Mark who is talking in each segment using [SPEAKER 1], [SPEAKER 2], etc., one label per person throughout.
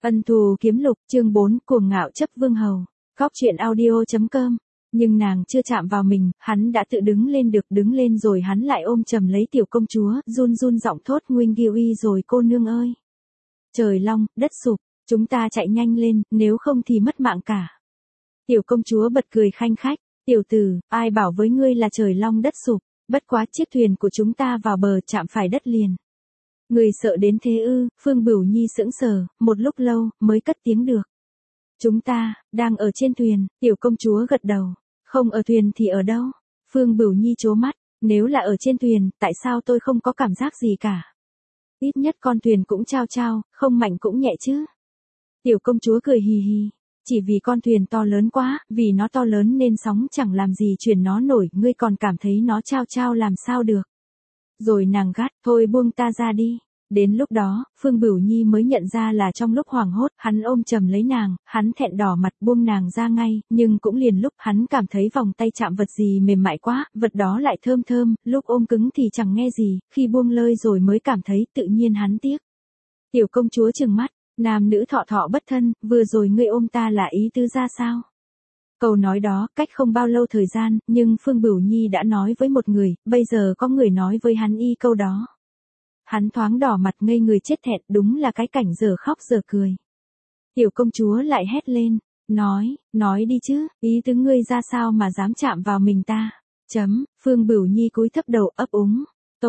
[SPEAKER 1] Ân thù kiếm lục, chương 4, cuồng ngạo chấp vương hầu. Góc truyện audio.com. Nhưng nàng chưa chạm vào mình, hắn đã tự đứng lên được, đứng lên rồi hắn lại ôm chầm lấy tiểu công chúa, run run giọng thốt Nguyên Kiwi rồi cô nương ơi. Trời long, đất sụp, chúng ta chạy nhanh lên, nếu không thì mất mạng cả. Tiểu công chúa bật cười khanh khách, tiểu tử, ai bảo với ngươi là trời long đất sụp, bất quá chiếc thuyền của chúng ta vào bờ chạm phải đất liền. Người sợ đến thế ư? Phương Bửu Nhi sững sờ, một lúc lâu, mới cất tiếng được. Chúng ta, đang ở trên thuyền, tiểu công chúa gật đầu. Không ở thuyền thì ở đâu? Phương Bửu Nhi trố mắt, nếu là ở trên thuyền, tại sao tôi không có cảm giác gì cả? Ít nhất con thuyền cũng trao trao, không mạnh cũng nhẹ chứ. Tiểu công chúa cười hì hì. Chỉ vì con thuyền to lớn quá, vì nó to lớn nên sóng chẳng làm gì chuyển nó nổi, ngươi còn cảm thấy nó trao trao làm sao được. Rồi nàng gắt, thôi buông ta ra đi. Đến lúc đó, Phương Bửu Nhi mới nhận ra là trong lúc hoảng hốt, hắn ôm chầm lấy nàng, hắn thẹn đỏ mặt buông nàng ra ngay, nhưng cũng liền lúc hắn cảm thấy vòng tay chạm vật gì mềm mại quá, vật đó lại thơm thơm, lúc ôm cứng thì chẳng nghe gì, khi buông lơi rồi mới cảm thấy tự nhiên hắn tiếc. Tiểu công chúa trừng mắt, nam nữ thọ thọ bất thân, vừa rồi ngươi ôm ta là ý tứ ra sao? Câu nói đó, cách không bao lâu thời gian, nhưng Phương Bửu Nhi đã nói với một người, bây giờ có người nói với hắn y câu đó. Hắn thoáng đỏ mặt ngây người chết thẹn, đúng là cái cảnh giờ khóc giờ cười. Tiểu công chúa lại hét lên, nói đi chứ, ý tứ ngươi ra sao mà dám chạm vào mình ta? Phương Bửu Nhi cúi thấp đầu ấp úng,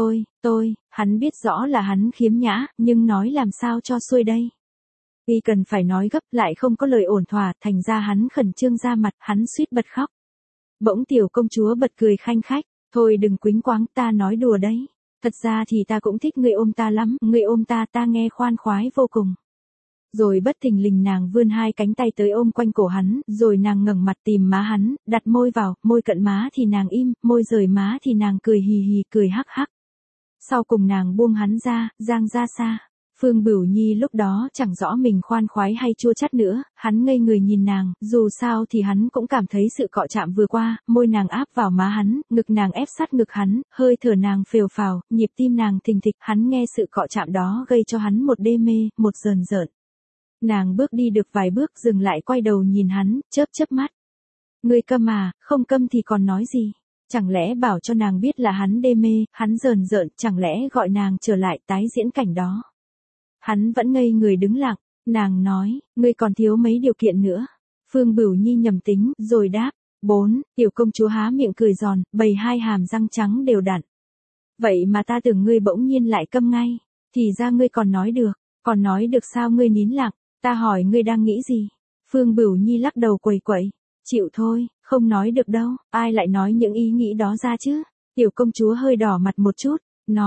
[SPEAKER 1] hắn biết rõ là hắn khiếm nhã, nhưng nói làm sao cho xuôi đây? Vì cần phải nói gấp lại không có lời ổn thỏa, thành ra hắn khẩn trương ra mặt, hắn suýt bật khóc. Bỗng tiểu công chúa bật cười khanh khách, thôi đừng quýnh quáng, ta nói đùa đấy. Thật ra thì ta cũng thích ngươi ôm ta lắm, ngươi ôm ta nghe khoan khoái vô cùng. Rồi bất thình lình nàng vươn hai cánh tay tới ôm quanh cổ hắn, rồi nàng ngẩng mặt tìm má hắn, đặt môi vào, môi cận má thì nàng im, môi rời má thì nàng cười hì hì, cười hắc hắc. Sau cùng nàng buông hắn ra, giang ra xa. Phương Bửu Nhi lúc đó chẳng rõ mình khoan khoái hay chua chát nữa, hắn ngây người nhìn nàng, dù sao thì hắn cũng cảm thấy sự cọ chạm vừa qua, môi nàng áp vào má hắn, ngực nàng ép sát ngực hắn, hơi thở nàng phều phào, nhịp tim nàng thình thịch, hắn nghe sự cọ chạm đó gây cho hắn một đê mê, một rờn rợn. Nàng bước đi được vài bước dừng lại quay đầu nhìn hắn, chớp mắt. Ngươi câm à, không câm thì còn nói gì? Chẳng lẽ bảo cho nàng biết là hắn đê mê, hắn rờn rợn, chẳng lẽ gọi nàng trở lại tái diễn cảnh đó? Hắn vẫn ngây người đứng lặng, nàng nói, ngươi còn thiếu mấy điều kiện nữa. Phương Bửu Nhi nhầm tính, rồi đáp, 4, tiểu công chúa há miệng cười giòn, bày hai hàm răng trắng đều đặn. Vậy mà ta tưởng ngươi bỗng nhiên lại câm ngay, thì ra ngươi còn nói được sao ngươi nín lặng, ta hỏi ngươi đang nghĩ gì? Phương Bửu Nhi lắc đầu quẩy quẩy, chịu thôi, không nói được đâu, ai lại nói những ý nghĩ đó ra chứ? Tiểu công chúa hơi đỏ mặt một chút,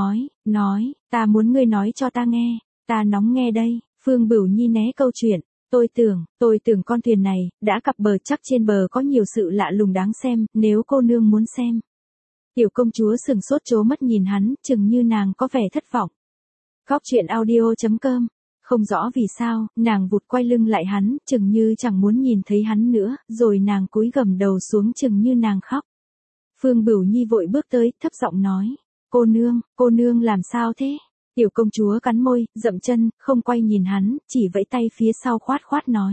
[SPEAKER 1] nói, ta muốn ngươi nói cho ta nghe. Ta nóng nghe đây. Phương Bửu Nhi né câu chuyện, tôi tưởng con thuyền này, đã cập bờ chắc trên bờ có nhiều sự lạ lùng đáng xem, nếu cô nương muốn xem. Tiểu công chúa sừng sốt trố mắt nhìn hắn, chừng như nàng có vẻ thất vọng. Góc truyện audio.com. Không rõ vì sao, nàng vụt quay lưng lại hắn, chừng như chẳng muốn nhìn thấy hắn nữa, rồi nàng cúi gằm đầu xuống chừng như nàng khóc. Phương Bửu Nhi vội bước tới, thấp giọng nói, cô nương làm sao thế? Tiểu công chúa cắn môi, dậm chân, không quay nhìn hắn, chỉ vẫy tay phía sau khoát nói.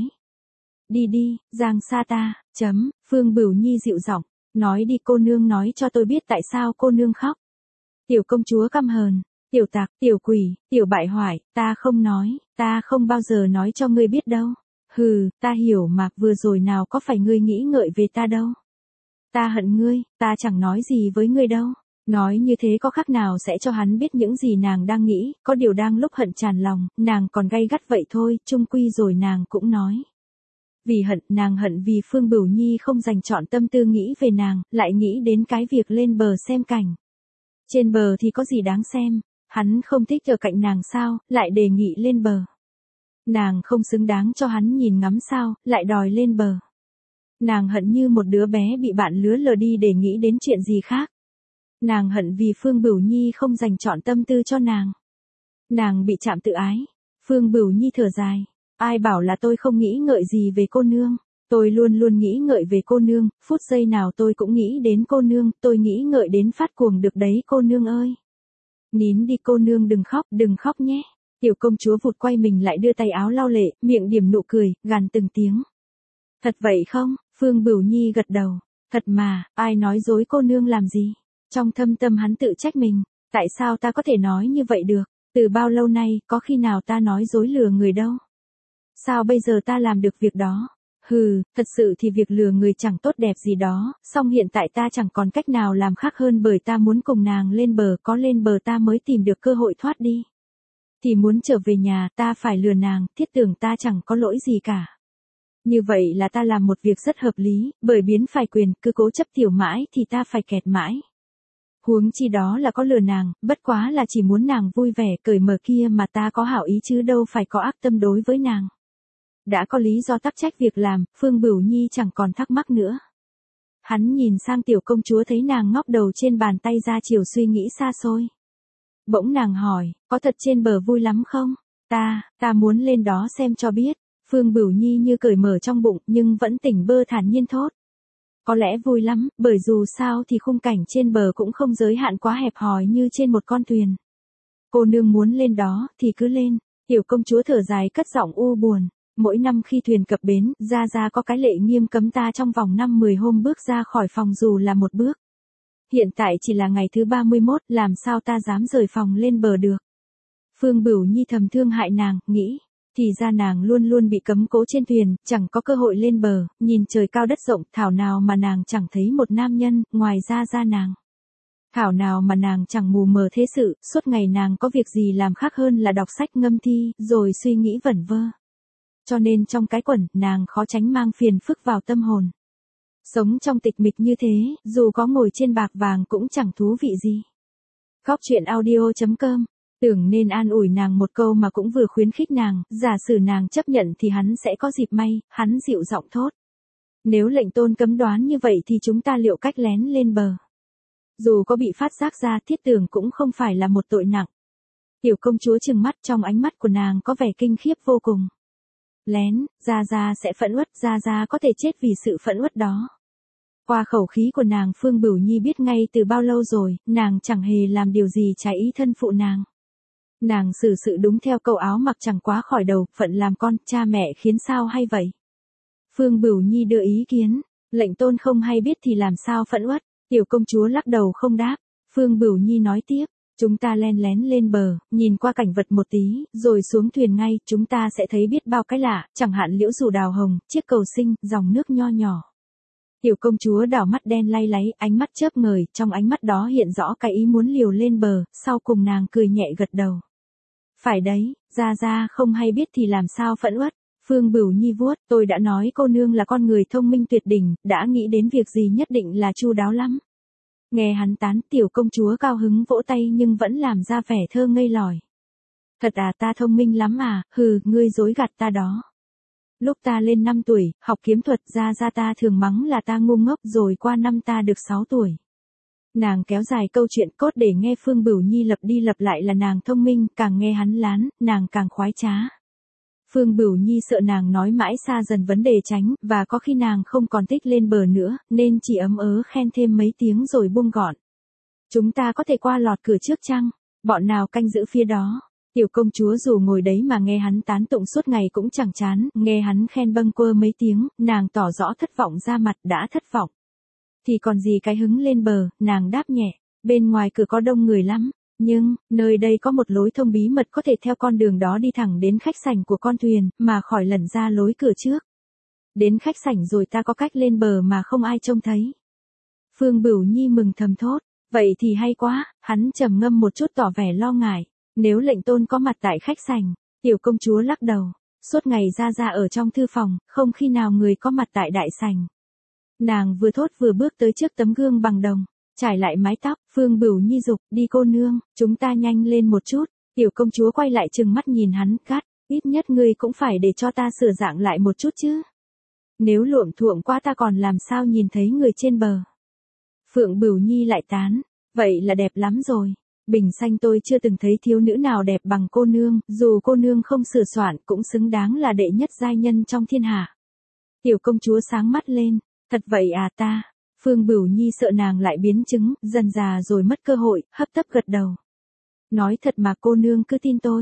[SPEAKER 1] Đi, giang xa ta, Phương Bửu Nhi dịu giọng, nói đi cô nương nói cho tôi biết tại sao cô nương khóc. Tiểu công chúa căm hờn, tiểu tặc, tiểu quỷ, tiểu bại hoại, ta không nói, ta không bao giờ nói cho ngươi biết đâu. Hừ, ta hiểu mà vừa rồi nào có phải ngươi nghĩ ngợi về ta đâu. Ta hận ngươi, ta chẳng nói gì với ngươi đâu. Nói như thế có khác nào sẽ cho hắn biết những gì nàng đang nghĩ, có điều đang lúc hận tràn lòng, nàng còn gay gắt vậy thôi, chung quy rồi nàng cũng nói. Vì hận, nàng hận vì Phương Bửu Nhi không dành trọn tâm tư nghĩ về nàng, lại nghĩ đến cái việc lên bờ xem cảnh. Trên bờ thì có gì đáng xem, hắn không thích ở cạnh nàng sao, lại đề nghị lên bờ. Nàng không xứng đáng cho hắn nhìn ngắm sao, lại đòi lên bờ. Nàng hận như một đứa bé bị bạn lứa lờ đi để nghĩ đến chuyện gì khác. Nàng hận vì Phương Bửu Nhi không dành trọn tâm tư cho nàng. Nàng bị chạm tự ái. Phương Bửu Nhi thở dài. Ai bảo là tôi không nghĩ ngợi gì về cô nương. Tôi luôn luôn nghĩ ngợi về cô nương, phút giây nào tôi cũng nghĩ đến cô nương, tôi nghĩ ngợi đến phát cuồng được đấy cô nương ơi. Nín đi cô nương đừng khóc nhé. Tiểu công chúa vụt quay mình lại đưa tay áo lau lệ, miệng điểm nụ cười, gằn từng tiếng. Thật vậy không? Phương Bửu Nhi gật đầu. Thật mà, ai nói dối cô nương làm gì? Trong thâm tâm hắn tự trách mình. Tại sao ta có thể nói như vậy được? Từ bao lâu nay, có khi nào ta nói dối lừa người đâu? Sao bây giờ ta làm được việc đó? Hừ, thật sự thì việc lừa người chẳng tốt đẹp gì đó, song hiện tại ta chẳng còn cách nào làm khác hơn bởi ta muốn cùng nàng lên bờ, có lên bờ ta mới tìm được cơ hội thoát đi. Thì muốn trở về nhà ta phải lừa nàng, thiết tưởng ta chẳng có lỗi gì cả. Như vậy là ta làm một việc rất hợp lý, bởi biến phải quyền, cứ cố chấp tiểu mãi thì ta phải kẹt mãi. Huống chi đó là có lừa nàng, bất quá là chỉ muốn nàng vui vẻ cởi mở kia mà ta có hảo ý chứ đâu phải có ác tâm đối với nàng. Đã có lý do tắc trách việc làm, Phương Bửu Nhi chẳng còn thắc mắc nữa. Hắn nhìn sang tiểu công chúa thấy nàng ngóc đầu trên bàn tay ra chiều suy nghĩ xa xôi. Bỗng nàng hỏi, có thật trên bờ vui lắm không? Ta muốn lên đó xem cho biết. Phương Bửu Nhi như cởi mở trong bụng nhưng vẫn tỉnh bơ thản nhiên thốt. Có lẽ vui lắm, bởi dù sao thì khung cảnh trên bờ cũng không giới hạn quá hẹp hòi như trên một con thuyền. Cô nương muốn lên đó thì cứ lên. Tiểu công chúa thở dài cất giọng u buồn. Mỗi năm khi thuyền cập bến, Gia có cái lệ nghiêm cấm ta trong vòng 5-10 hôm bước ra khỏi phòng dù là một bước. Hiện tại chỉ là ngày thứ 31, làm sao ta dám rời phòng lên bờ được. Phương Bửu Nhi thầm thương hại nàng, nghĩ. Thì ra nàng luôn luôn bị cấm cố trên thuyền, chẳng có cơ hội lên bờ, nhìn trời cao đất rộng, thảo nào mà nàng chẳng thấy một nam nhân, ngoài ra nàng. Thảo nào mà nàng chẳng mù mờ thế sự, suốt ngày nàng có việc gì làm khác hơn là đọc sách ngâm thi, rồi suy nghĩ vẩn vơ. Cho nên trong cái quẩn, nàng khó tránh mang phiền phức vào tâm hồn. Sống trong tịch mịch như thế, dù có ngồi trên bạc vàng cũng chẳng thú vị gì. Góc truyện audio.com. Tưởng nên an ủi nàng một câu mà cũng vừa khuyến khích nàng, giả sử nàng chấp nhận thì hắn sẽ có dịp may, hắn dịu giọng thốt. Nếu lệnh tôn cấm đoán như vậy thì chúng ta liệu cách lén lên bờ. Dù có bị phát giác ra thiết tưởng cũng không phải là một tội nặng. Tiểu công chúa trừng mắt trong ánh mắt của nàng có vẻ kinh khiếp vô cùng. Lén, Gia sẽ phẫn uất, Gia có thể chết vì sự phẫn uất đó. Qua khẩu khí của nàng Phương Bửu Nhi biết ngay từ bao lâu rồi, nàng chẳng hề làm điều gì trái ý thân phụ nàng. Nàng xử sự đúng theo câu áo mặc chẳng quá khỏi đầu, phận làm con, cha mẹ khiến sao hay vậy? Phương Bửu Nhi đưa ý kiến, lệnh tôn không hay biết thì làm sao phẫn uất, tiểu công chúa lắc đầu không đáp. Phương Bửu Nhi nói tiếp, chúng ta len lén lên bờ, nhìn qua cảnh vật một tí, rồi xuống thuyền ngay, chúng ta sẽ thấy biết bao cái lạ, chẳng hạn liễu dù đào hồng, chiếc cầu sinh, dòng nước nho nhỏ. Tiểu công chúa đảo mắt đen lay láy, ánh mắt chớp ngời, trong ánh mắt đó hiện rõ cái ý muốn liều lên bờ, sau cùng nàng cười nhẹ gật đầu. Phải đấy, Gia không hay biết thì làm sao phẫn uất. Phương Bửu Nhi vuốt, tôi đã nói cô nương là con người thông minh tuyệt đỉnh, đã nghĩ đến việc gì nhất định là chu đáo lắm. Nghe hắn tán, tiểu công chúa cao hứng vỗ tay nhưng vẫn làm ra vẻ thơ ngây lỏi. Thật à, ta thông minh lắm à, hừ, ngươi dối gạt ta đó. Lúc ta lên 5 tuổi, học kiếm thuật, Gia ta thường mắng là ta ngu ngốc, rồi qua năm ta được 6 tuổi. Nàng kéo dài câu chuyện cốt để nghe Phương Bửu Nhi lặp đi lặp lại là nàng thông minh, càng nghe hắn lán, nàng càng khoái trá. Phương Bửu Nhi sợ nàng nói mãi xa dần vấn đề tránh, và có khi nàng không còn thích lên bờ nữa, nên chỉ ấm ớ khen thêm mấy tiếng rồi buông gọn. Chúng ta có thể qua lọt cửa trước chăng? Bọn nào canh giữ phía đó? Tiểu công chúa dù ngồi đấy mà nghe hắn tán tụng suốt ngày cũng chẳng chán, nghe hắn khen bâng quơ mấy tiếng, nàng tỏ rõ thất vọng ra mặt, đã thất vọng. Thì còn gì cái hứng lên bờ, nàng đáp nhẹ, bên ngoài cửa có đông người lắm, nhưng, nơi đây có một lối thông bí mật có thể theo con đường đó đi thẳng đến khách sảnh của con thuyền, mà khỏi lẩn ra lối cửa trước. Đến khách sảnh rồi ta có cách lên bờ mà không ai trông thấy. Phương Bửu Nhi mừng thầm thốt, vậy thì hay quá, hắn trầm ngâm một chút tỏ vẻ lo ngại. Nếu lệnh tôn có mặt tại khách sảnh, tiểu công chúa lắc đầu, suốt ngày Gia ở trong thư phòng, không khi nào người có mặt tại đại sảnh. Nàng vừa thốt vừa bước tới trước tấm gương bằng đồng, trải lại mái tóc, Phương Bửu Nhi dục, đi cô nương, chúng ta nhanh lên một chút. Tiểu công chúa quay lại trừng mắt nhìn hắn, gắt, ít nhất ngươi cũng phải để cho ta sửa dạng lại một chút chứ. Nếu luộm thuộm quá ta còn làm sao nhìn thấy người trên bờ. Phượng Bửu Nhi lại tán, vậy là đẹp lắm rồi. Bình xanh tôi chưa từng thấy thiếu nữ nào đẹp bằng cô nương, dù cô nương không sửa soạn cũng xứng đáng là đệ nhất giai nhân trong thiên hạ. Tiểu công chúa sáng mắt lên, thật vậy à ta? Phương Bửu Nhi sợ nàng lại biến chứng, dần già rồi mất cơ hội, hấp tấp gật đầu. Nói thật mà cô nương cứ tin tôi,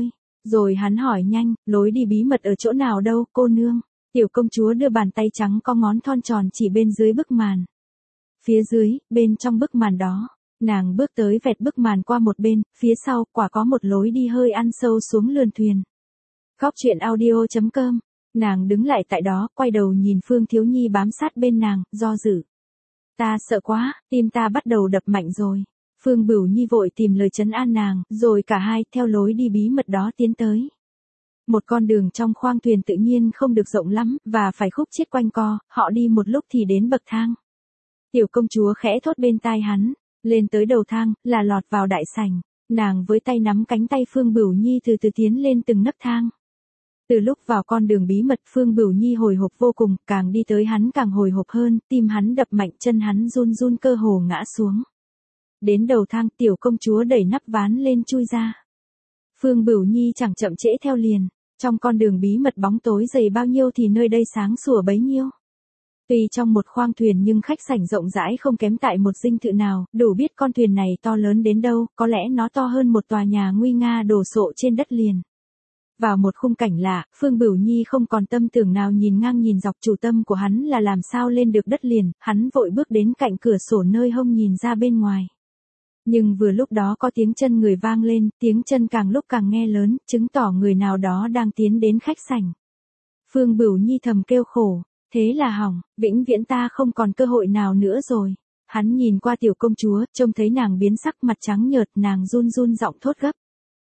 [SPEAKER 1] Rồi hắn hỏi nhanh, lối đi bí mật ở chỗ nào đâu, cô nương? Tiểu công chúa đưa bàn tay trắng có ngón thon tròn chỉ bên dưới bức màn. Phía dưới, bên trong bức màn đó, nàng bước tới vẹt bức màn qua một bên, phía sau, quả có một lối đi hơi ăn sâu xuống lườn thuyền. Góc truyện audio.com. Nàng đứng lại tại đó, quay đầu nhìn Phương Thiếu Nhi bám sát bên nàng, do dự. Ta sợ quá, tim ta bắt đầu đập mạnh rồi. Phương Bửu Nhi vội tìm lời trấn an nàng, rồi cả hai theo lối đi bí mật đó tiến tới. Một con đường trong khoang thuyền tự nhiên không được rộng lắm, và phải khúc chiết quanh co, họ đi một lúc thì đến bậc thang. Tiểu công chúa khẽ thốt bên tai hắn, lên tới đầu thang, là lọt vào đại sảnh. Nàng với tay nắm cánh tay Phương Bửu Nhi từ từ tiến lên từng nấc thang. Từ lúc vào con đường bí mật Phương Bửu Nhi hồi hộp vô cùng, càng đi tới hắn càng hồi hộp hơn, tim hắn đập mạnh, chân hắn run run cơ hồ ngã xuống. Đến đầu thang, tiểu công chúa đẩy nắp ván lên chui ra. Phương Bửu Nhi chẳng chậm trễ theo liền, trong con đường bí mật bóng tối dày bao nhiêu thì nơi đây sáng sủa bấy nhiêu. Tuy trong một khoang thuyền nhưng khách sảnh rộng rãi không kém tại một dinh thự nào, đủ biết con thuyền này to lớn đến đâu, có lẽ nó to hơn một tòa nhà nguy nga đổ sộ trên đất liền. Vào một khung cảnh lạ, Phương Bửu Nhi không còn tâm tưởng nào nhìn ngang nhìn dọc, chủ tâm của hắn là làm sao lên được đất liền, hắn vội bước đến cạnh cửa sổ nơi hông nhìn ra bên ngoài. Nhưng vừa lúc đó có tiếng chân người vang lên, tiếng chân càng lúc càng nghe lớn, chứng tỏ người nào đó đang tiến đến khách sảnh. Phương Bửu Nhi thầm kêu khổ, thế là hỏng, vĩnh viễn ta không còn cơ hội nào nữa rồi. Hắn nhìn qua tiểu công chúa, trông thấy nàng biến sắc, mặt trắng nhợt, nàng run run giọng thốt gấp.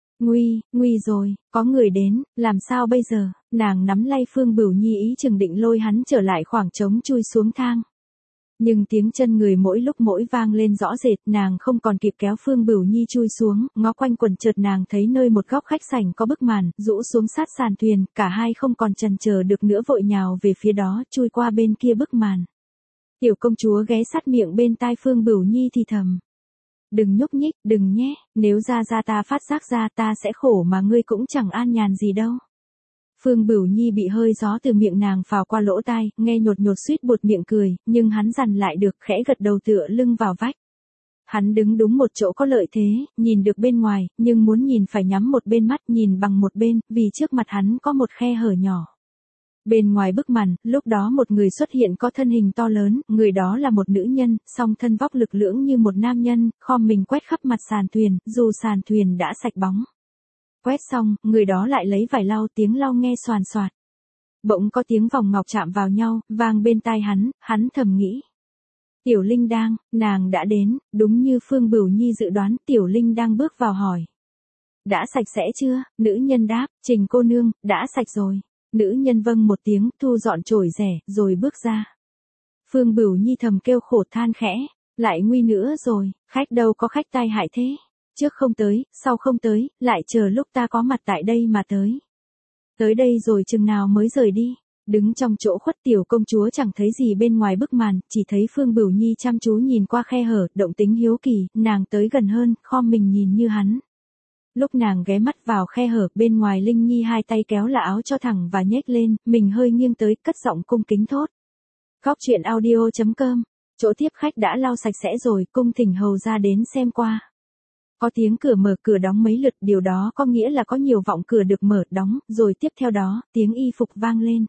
[SPEAKER 1] Nguy rồi, có người đến, làm sao bây giờ? Nàng nắm lay Phương Bửu Nhi ý chừng định lôi hắn trở lại khoảng trống chui xuống thang. Nhưng tiếng chân người mỗi lúc mỗi vang lên rõ rệt, nàng không còn kịp kéo Phương Bửu Nhi chui xuống, ngó quanh quần chợt nàng thấy nơi một góc khách sảnh có bức màn, rũ xuống sát sàn thuyền, cả hai không còn chần chờ được nữa vội nhào về phía đó, chui qua bên kia bức màn. Tiểu công chúa ghé sát miệng bên tai Phương Bửu Nhi thì thầm. Đừng nhúc nhích, đừng nhé, nếu ra ta phát giác ra ta sẽ khổ mà ngươi cũng chẳng an nhàn gì đâu. Phương Bửu Nhi bị hơi gió từ miệng nàng phào qua lỗ tai, nghe nhột nhột suýt buột miệng cười, nhưng hắn dằn lại được, khẽ gật đầu tựa lưng vào vách. Hắn đứng đúng một chỗ có lợi thế, nhìn được bên ngoài, nhưng muốn nhìn phải nhắm một bên mắt, nhìn bằng một bên, vì trước mặt hắn có một khe hở nhỏ. Bên ngoài bức màn, lúc đó một người xuất hiện có thân hình to lớn, người đó là một nữ nhân, song thân vóc lực lưỡng như một nam nhân, khom mình quét khắp mặt sàn thuyền, dù sàn thuyền đã sạch bóng. Quét xong, người đó lại lấy vải lau, tiếng lau nghe xoàn xoạt. Bỗng có tiếng vòng ngọc chạm vào nhau, vang bên tai hắn thầm nghĩ. Tiểu Linh đang, nàng đã đến, đúng như Phương Bửu Nhi dự đoán, Tiểu Linh đang bước vào hỏi. Đã sạch sẽ chưa? Nữ nhân đáp, Trình cô nương, đã sạch rồi. Nữ nhân vâng một tiếng, thu dọn chổi rẻ, rồi bước ra. Phương Bửu Nhi thầm kêu khổ than khẽ, lại nguy nữa rồi, khách đâu có khách tai hại thế. Trước không tới, sau không tới, lại chờ lúc ta có mặt tại đây mà tới. Tới đây rồi chừng nào mới rời đi. Đứng trong chỗ khuất tiểu công chúa chẳng thấy gì bên ngoài bức màn, chỉ thấy Phương Bửu Nhi chăm chú nhìn qua khe hở, động tính hiếu kỳ, nàng tới gần hơn, khom mình nhìn như hắn. Lúc nàng ghé mắt vào khe hở, bên ngoài Linh Nhi hai tay kéo là áo cho thẳng và nhếch lên, mình hơi nghiêng tới, cất giọng cung kính thốt. Góc truyện audio.com, chỗ tiếp khách đã lau sạch sẽ rồi, cung thỉnh hầu ra đến xem qua. Có tiếng cửa mở cửa đóng mấy lượt, điều đó có nghĩa là có nhiều vọng cửa được mở đóng, rồi tiếp theo đó, tiếng y phục vang lên.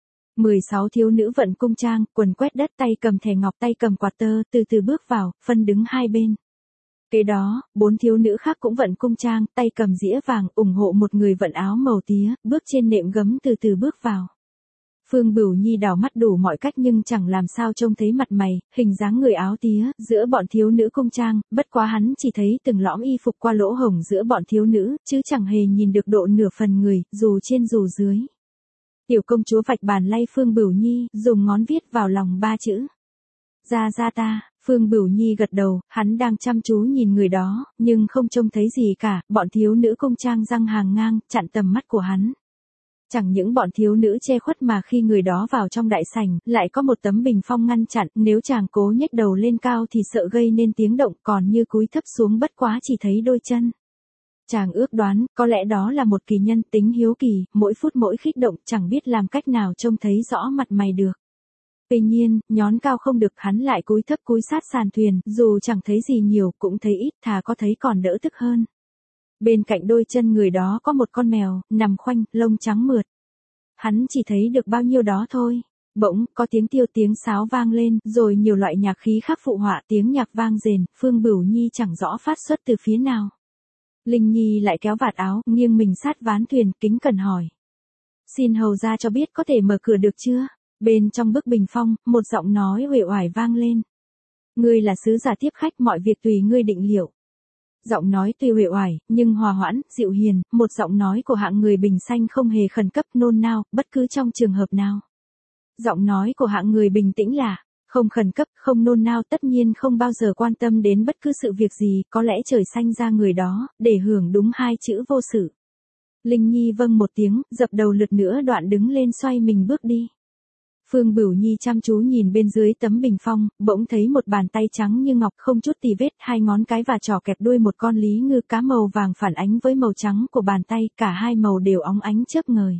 [SPEAKER 1] 16 thiếu nữ vận cung trang, quần quét đất, tay cầm thẻ ngọc, tay cầm quạt tơ, từ từ bước vào, phân đứng hai bên. Kế đó, 4 thiếu nữ khác cũng vận cung trang, tay cầm dĩa vàng, ủng hộ một người vận áo màu tía, bước trên nệm gấm từ từ bước vào. Phương Bửu Nhi đảo mắt đủ mọi cách nhưng chẳng làm sao trông thấy mặt mày, hình dáng người áo tía, giữa bọn thiếu nữ cung trang, bất quá hắn chỉ thấy từng lõm y phục qua lỗ hổng giữa bọn thiếu nữ, chứ chẳng hề nhìn được độ nửa phần người, dù trên dù dưới. Tiểu công chúa vạch bàn lay Phương Bửu Nhi, dùng ngón viết vào lòng 3 chữ. Ra ta. Phương Bửu Nhi gật đầu, hắn đang chăm chú nhìn người đó, nhưng không trông thấy gì cả, bọn thiếu nữ cung trang răng hàng ngang, chặn tầm mắt của hắn. Chẳng những bọn thiếu nữ che khuất mà khi người đó vào trong đại sảnh, lại có một tấm bình phong ngăn chặn, nếu chàng cố nhếch đầu lên cao thì sợ gây nên tiếng động, còn như cúi thấp xuống bất quá chỉ thấy đôi chân. Chàng ước đoán, có lẽ đó là một kỳ nhân tính hiếu kỳ, mỗi phút mỗi khích động, chẳng biết làm cách nào trông thấy rõ mặt mày được. Tuy nhiên, nhón cao không được, hắn lại cúi thấp cúi sát sàn thuyền, dù chẳng thấy gì nhiều cũng thấy ít, thà có thấy còn đỡ tức hơn. Bên cạnh đôi chân người đó có một con mèo, nằm khoanh, lông trắng mượt. Hắn chỉ thấy được bao nhiêu đó thôi. Bỗng, có tiếng tiêu tiếng sáo vang lên, rồi nhiều loại nhạc khí khác phụ họa tiếng nhạc vang rền, Phương Bửu Nhi chẳng rõ phát xuất từ phía nào. Linh Nhi lại kéo vạt áo, nghiêng mình sát ván thuyền, kính cẩn hỏi. Xin hầu ra cho biết có thể mở cửa được chưa? Bên trong bức bình phong, một giọng nói uể oải vang lên. Ngươi là sứ giả tiếp khách, mọi việc tùy ngươi định liệu. Giọng nói tuy uể oải, nhưng hòa hoãn, dịu hiền, một giọng nói của hạng người bình sanh không hề khẩn cấp nôn nao, bất cứ trong trường hợp nào. Giọng nói của hạng người bình tĩnh là, không khẩn cấp, không nôn nao, tất nhiên không bao giờ quan tâm đến bất cứ sự việc gì, có lẽ trời sanh ra người đó, để hưởng đúng hai chữ vô sự. Linh Nhi vâng một tiếng, dập đầu lượt nữa đoạn đứng lên xoay mình bước đi. Phương Bửu Nhi chăm chú nhìn bên dưới tấm bình phong, bỗng thấy một bàn tay trắng như ngọc không chút tì vết, hai ngón cái và trỏ kẹp đuôi một con lý ngư cá màu vàng phản ánh với màu trắng của bàn tay, cả hai màu đều óng ánh chớp ngời.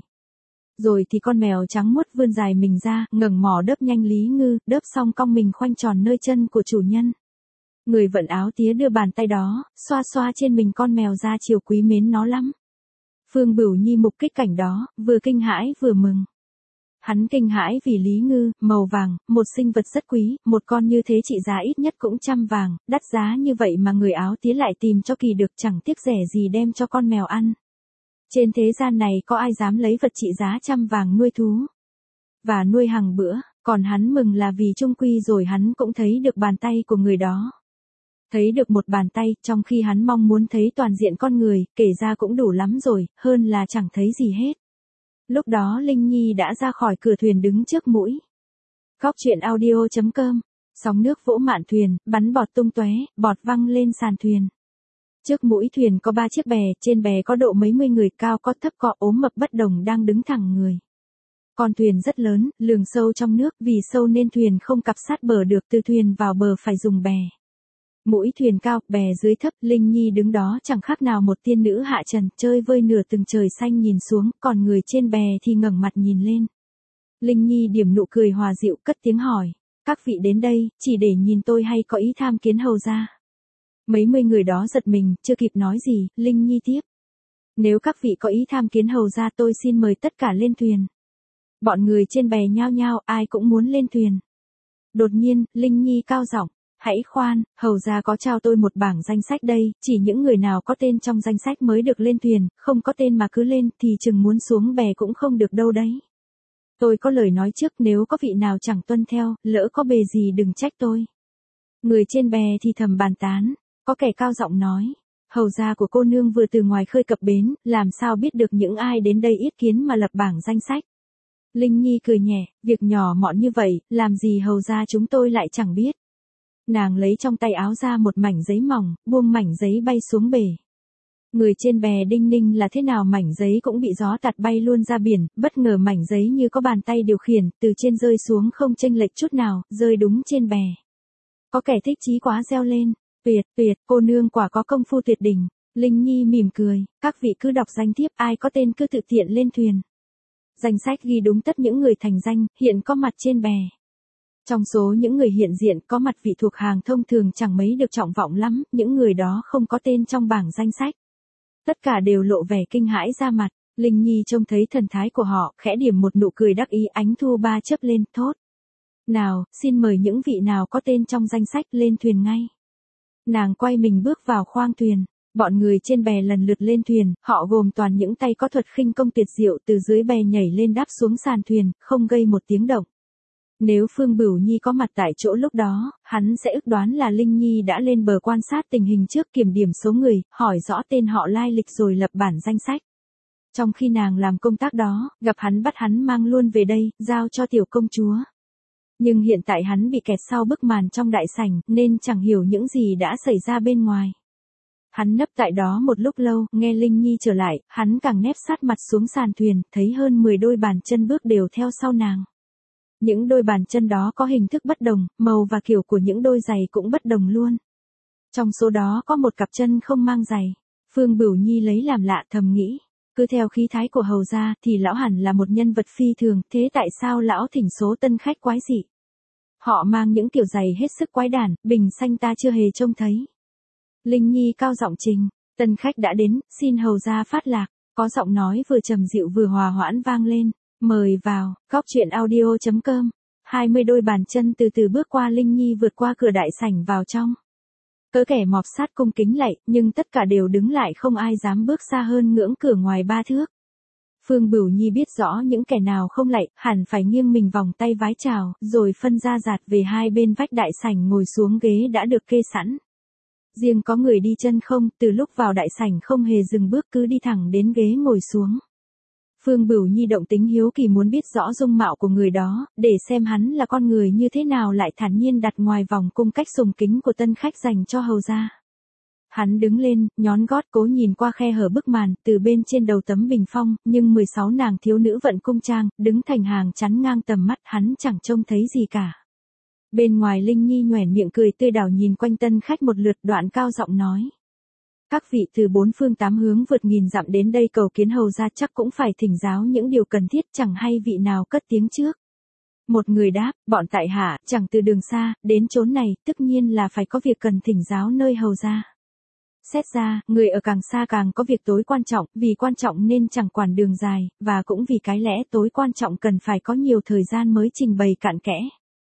[SPEAKER 1] Rồi thì con mèo trắng muốt vươn dài mình ra, ngẩng mỏ đớp nhanh lý ngư, đớp xong cong mình khoanh tròn nơi chân của chủ nhân. Người vận áo tía đưa bàn tay đó, xoa xoa trên mình con mèo ra chiều quý mến nó lắm. Phương Bửu Nhi mục kích cảnh đó, vừa kinh hãi vừa mừng. Hắn kinh hãi vì lý ngư, màu vàng, một sinh vật rất quý, một con như thế trị giá ít nhất cũng 100 vàng, đắt giá như vậy mà người áo tía lại tìm cho kỳ được, chẳng tiếc rẻ gì đem cho con mèo ăn. Trên thế gian này có ai dám lấy vật trị giá 100 vàng nuôi thú và nuôi hàng bữa, còn hắn mừng là vì chung quy rồi hắn cũng thấy được bàn tay của người đó. Thấy được một bàn tay, trong khi hắn mong muốn thấy toàn diện con người, kể ra cũng đủ lắm rồi, hơn là chẳng thấy gì hết. Lúc đó Linh Nhi đã ra khỏi cửa thuyền đứng trước mũi. Góc truyện audio.com. Sóng nước vỗ mạn thuyền, bắn bọt tung tóe, bọt văng lên sàn thuyền. Trước mũi thuyền có 3 chiếc bè, trên bè có độ mấy mươi người, cao có thấp có ốm mập bất đồng đang đứng thẳng người. Con thuyền rất lớn, lường sâu trong nước, vì sâu nên thuyền không cặp sát bờ được, từ thuyền vào bờ phải dùng bè. Mũi thuyền cao, bè dưới thấp, Linh Nhi đứng đó chẳng khác nào một tiên nữ hạ trần, chơi vơi nửa từng trời xanh nhìn xuống, còn người trên bè thì ngẩng mặt nhìn lên. Linh Nhi điểm nụ cười hòa dịu, cất tiếng hỏi, các vị đến đây, chỉ để nhìn tôi hay có ý tham kiến hầu ra? Mấy mươi người đó giật mình, chưa kịp nói gì, Linh Nhi tiếp. Nếu các vị có ý tham kiến hầu ra tôi xin mời tất cả lên thuyền. Bọn người trên bè nhao nhao, ai cũng muốn lên thuyền. Đột nhiên, Linh Nhi cao giọng. Hãy khoan, hầu ra có trao tôi một bảng danh sách đây, chỉ những người nào có tên trong danh sách mới được lên thuyền, không có tên mà cứ lên thì chừng muốn xuống bè cũng không được đâu đấy. Tôi có lời nói trước, nếu có vị nào chẳng tuân theo, lỡ có bề gì đừng trách tôi. Người trên bè thì thầm bàn tán, có kẻ cao giọng nói, hầu gia của cô nương vừa từ ngoài khơi cập bến, làm sao biết được những ai đến đây yết kiến mà lập bảng danh sách. Linh Nhi cười nhẹ, việc nhỏ mọn như vậy, làm gì hầu gia chúng tôi lại chẳng biết. Nàng lấy trong tay áo ra một mảnh giấy mỏng, buông mảnh giấy bay xuống bể. Người trên bè đinh ninh là thế nào mảnh giấy cũng bị gió tạt bay luôn ra biển, bất ngờ mảnh giấy như có bàn tay điều khiển, từ trên rơi xuống không chênh lệch chút nào, rơi đúng trên bè. Có kẻ thích chí quá reo lên, tuyệt, cô nương quả có công phu tuyệt đỉnh. Linh Nhi mỉm cười, các vị cứ đọc danh thiếp, ai có tên cứ tự tiện lên thuyền. Danh sách ghi đúng tất những người thành danh, hiện có mặt trên bè. Trong số những người hiện diện có mặt vị thuộc hàng thông thường chẳng mấy được trọng vọng lắm, những người đó không có tên trong bảng danh sách. Tất cả đều lộ vẻ kinh hãi ra mặt, Linh Nhi trông thấy thần thái của họ, khẽ điểm một nụ cười đắc ý, ánh thu ba chớp lên, thốt. Nào, xin mời những vị nào có tên trong danh sách lên thuyền ngay. Nàng quay mình bước vào khoang thuyền, bọn người trên bè lần lượt lên thuyền, họ gồm toàn những tay có thuật khinh công tuyệt diệu, từ dưới bè nhảy lên đáp xuống sàn thuyền, không gây một tiếng động. Nếu Phương Bửu Nhi có mặt tại chỗ lúc đó, hắn sẽ ước đoán là Linh Nhi đã lên bờ quan sát tình hình trước, kiểm điểm số người, hỏi rõ tên họ lai lịch rồi lập bản danh sách. Trong khi nàng làm công tác đó, gặp hắn bắt hắn mang luôn về đây, giao cho tiểu công chúa. Nhưng hiện tại hắn bị kẹt sau bức màn trong đại sảnh, nên chẳng hiểu những gì đã xảy ra bên ngoài. Hắn nấp tại đó một lúc lâu, nghe Linh Nhi trở lại, hắn càng nép sát mặt xuống sàn thuyền, thấy hơn 10 đôi bàn chân bước đều theo sau nàng. Những đôi bàn chân đó có hình thức bất đồng, màu và kiểu của những đôi giày cũng bất đồng luôn. Trong số đó có một cặp chân không mang giày. Phương Bửu Nhi lấy làm lạ, thầm nghĩ, cứ theo khí thái của hầu gia thì lão hẳn là một nhân vật phi thường, thế tại sao lão thỉnh số tân khách quái dị? Họ mang những kiểu giày hết sức quái đản, bình xanh ta chưa hề trông thấy. Linh Nhi cao giọng trình, Tân khách đã đến, xin hầu gia phát lạc, có giọng nói vừa trầm dịu vừa hòa hoãn vang lên, mời vào, góc chuyện audio.com, 20 đôi bàn chân từ từ bước qua Linh Nhi vượt qua cửa đại sảnh vào trong. Cỡ kẻ mọp sát cung kính lạy, nhưng tất cả đều đứng lại không ai dám bước xa hơn ngưỡng cửa ngoài 3 thước. Phương Bửu Nhi biết rõ những kẻ nào không lạy, hẳn phải nghiêng mình vòng tay vái chào, rồi phân ra dạt về hai bên vách đại sảnh ngồi xuống ghế đã được kê sẵn. Riêng có người đi chân không, từ lúc vào đại sảnh không hề dừng bước cứ đi thẳng đến ghế ngồi xuống. Phương Bửu Nhi động tính hiếu kỳ muốn biết rõ dung mạo của người đó, để xem hắn là con người như thế nào lại thản nhiên đặt ngoài vòng cung cách sùng kính của tân khách dành cho hầu gia. Hắn đứng lên, nhón gót cố nhìn qua khe hở bức màn, từ bên trên đầu tấm bình phong, nhưng 16 nàng thiếu nữ vận cung trang, đứng thành hàng chắn ngang tầm mắt, hắn chẳng trông thấy gì cả. Bên ngoài Linh Nhi nhoẻn miệng cười tươi đảo nhìn quanh tân khách một lượt, đoạn cao giọng nói. Các vị từ bốn phương tám hướng vượt nghìn dặm đến đây cầu kiến hầu gia chắc cũng phải thỉnh giáo những điều cần thiết, chẳng hay vị nào cất tiếng trước. Một người đáp, bọn tại hạ, chẳng từ đường xa, đến chốn này, tất nhiên là phải có việc cần thỉnh giáo nơi hầu gia. Xét ra, người ở càng xa càng có việc tối quan trọng, vì quan trọng nên chẳng quản đường dài, và cũng vì cái lẽ tối quan trọng cần phải có nhiều thời gian mới trình bày cặn kẽ.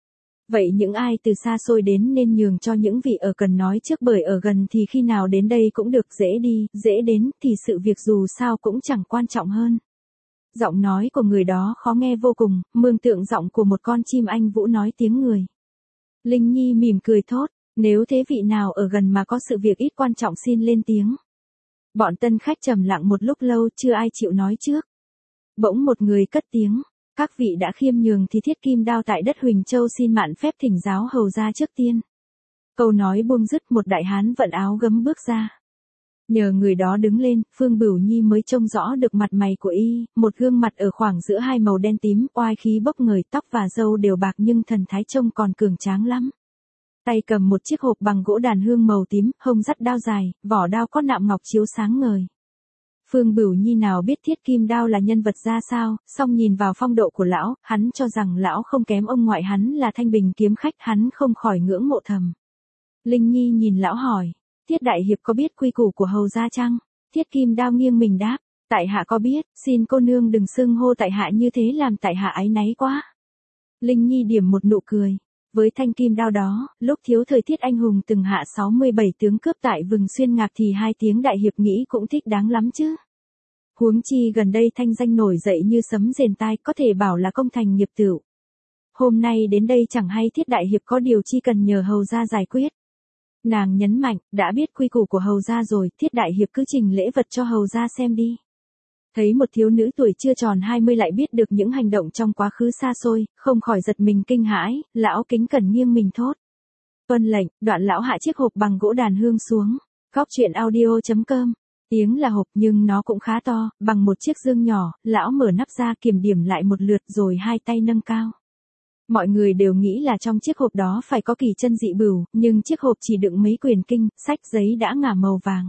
[SPEAKER 1] Vậy những ai từ xa xôi đến nên nhường cho những vị ở cần nói trước, bởi ở gần thì khi nào đến đây cũng được, dễ đi, dễ đến thì sự việc dù sao cũng chẳng quan trọng hơn. Giọng nói của người đó khó nghe vô cùng, mường tượng giọng của một con chim anh vũ nói tiếng người. Linh Nhi mỉm cười thốt, nếu thế vị nào ở gần mà có sự việc ít quan trọng xin lên tiếng. Bọn tân khách trầm lặng một lúc lâu chưa ai chịu nói trước. Bỗng một người cất tiếng. Các vị đã khiêm nhường thì Thiết Kim Đao tại đất Huỳnh Châu xin mạn phép thỉnh giáo hầu gia trước tiên. Câu nói buông dứt, một đại hán vận áo gấm bước ra. Nhờ người đó đứng lên, Phương Bửu Nhi mới trông rõ được mặt mày của y, một gương mặt ở khoảng giữa hai màu đen tím, oai khí bốc ngời, tóc và râu đều bạc nhưng thần thái trông còn cường tráng lắm. Tay cầm một chiếc hộp bằng gỗ đàn hương màu tím, hông dắt đao dài, vỏ đao có nạm ngọc chiếu sáng ngời. Phương Bửu Nhi nào biết Thiết Kim Đao là nhân vật ra sao, song nhìn vào phong độ của lão, hắn cho rằng lão không kém ông ngoại hắn là Thanh Bình kiếm khách, hắn không khỏi ngưỡng mộ thầm. Linh Nhi nhìn lão hỏi, Thiết đại hiệp có biết quy củ của hầu gia chăng? Thiết Kim Đao nghiêng mình đáp, tại hạ có biết, xin cô nương đừng xưng hô tại hạ như thế làm tại hạ áy náy quá. Linh Nhi điểm một nụ cười. Với thanh kim đao đó, lúc thiếu thời Thiết anh hùng từng hạ 67 tướng cướp tại Vừng Xuyên Ngạc thì hai tiếng đại hiệp nghĩ cũng thích đáng lắm chứ. Huống chi gần đây thanh danh nổi dậy như sấm rền tai, có thể bảo là công thành nghiệp tửu. Hôm nay đến đây chẳng hay Thiết đại hiệp có điều chi cần nhờ hầu gia giải quyết. Nàng nhấn mạnh, đã biết quy củ của hầu gia rồi, Thiết đại hiệp cứ trình lễ vật cho hầu gia xem đi. Thấy một thiếu nữ tuổi chưa tròn 20 lại biết được những hành động trong quá khứ xa xôi, không khỏi giật mình kinh hãi, lão kính cẩn nghiêng mình thốt. Tuân lệnh, đoạn lão hạ chiếc hộp bằng gỗ đàn hương xuống. Góc chuyện audio.com. Tiếng là hộp nhưng nó cũng khá to, bằng một chiếc dương nhỏ, lão mở nắp ra kiểm điểm lại một lượt rồi hai tay nâng cao. Mọi người đều nghĩ là trong chiếc hộp đó phải có kỳ chân dị bửu, nhưng chiếc hộp chỉ đựng mấy quyển kinh, sách giấy đã ngả màu vàng.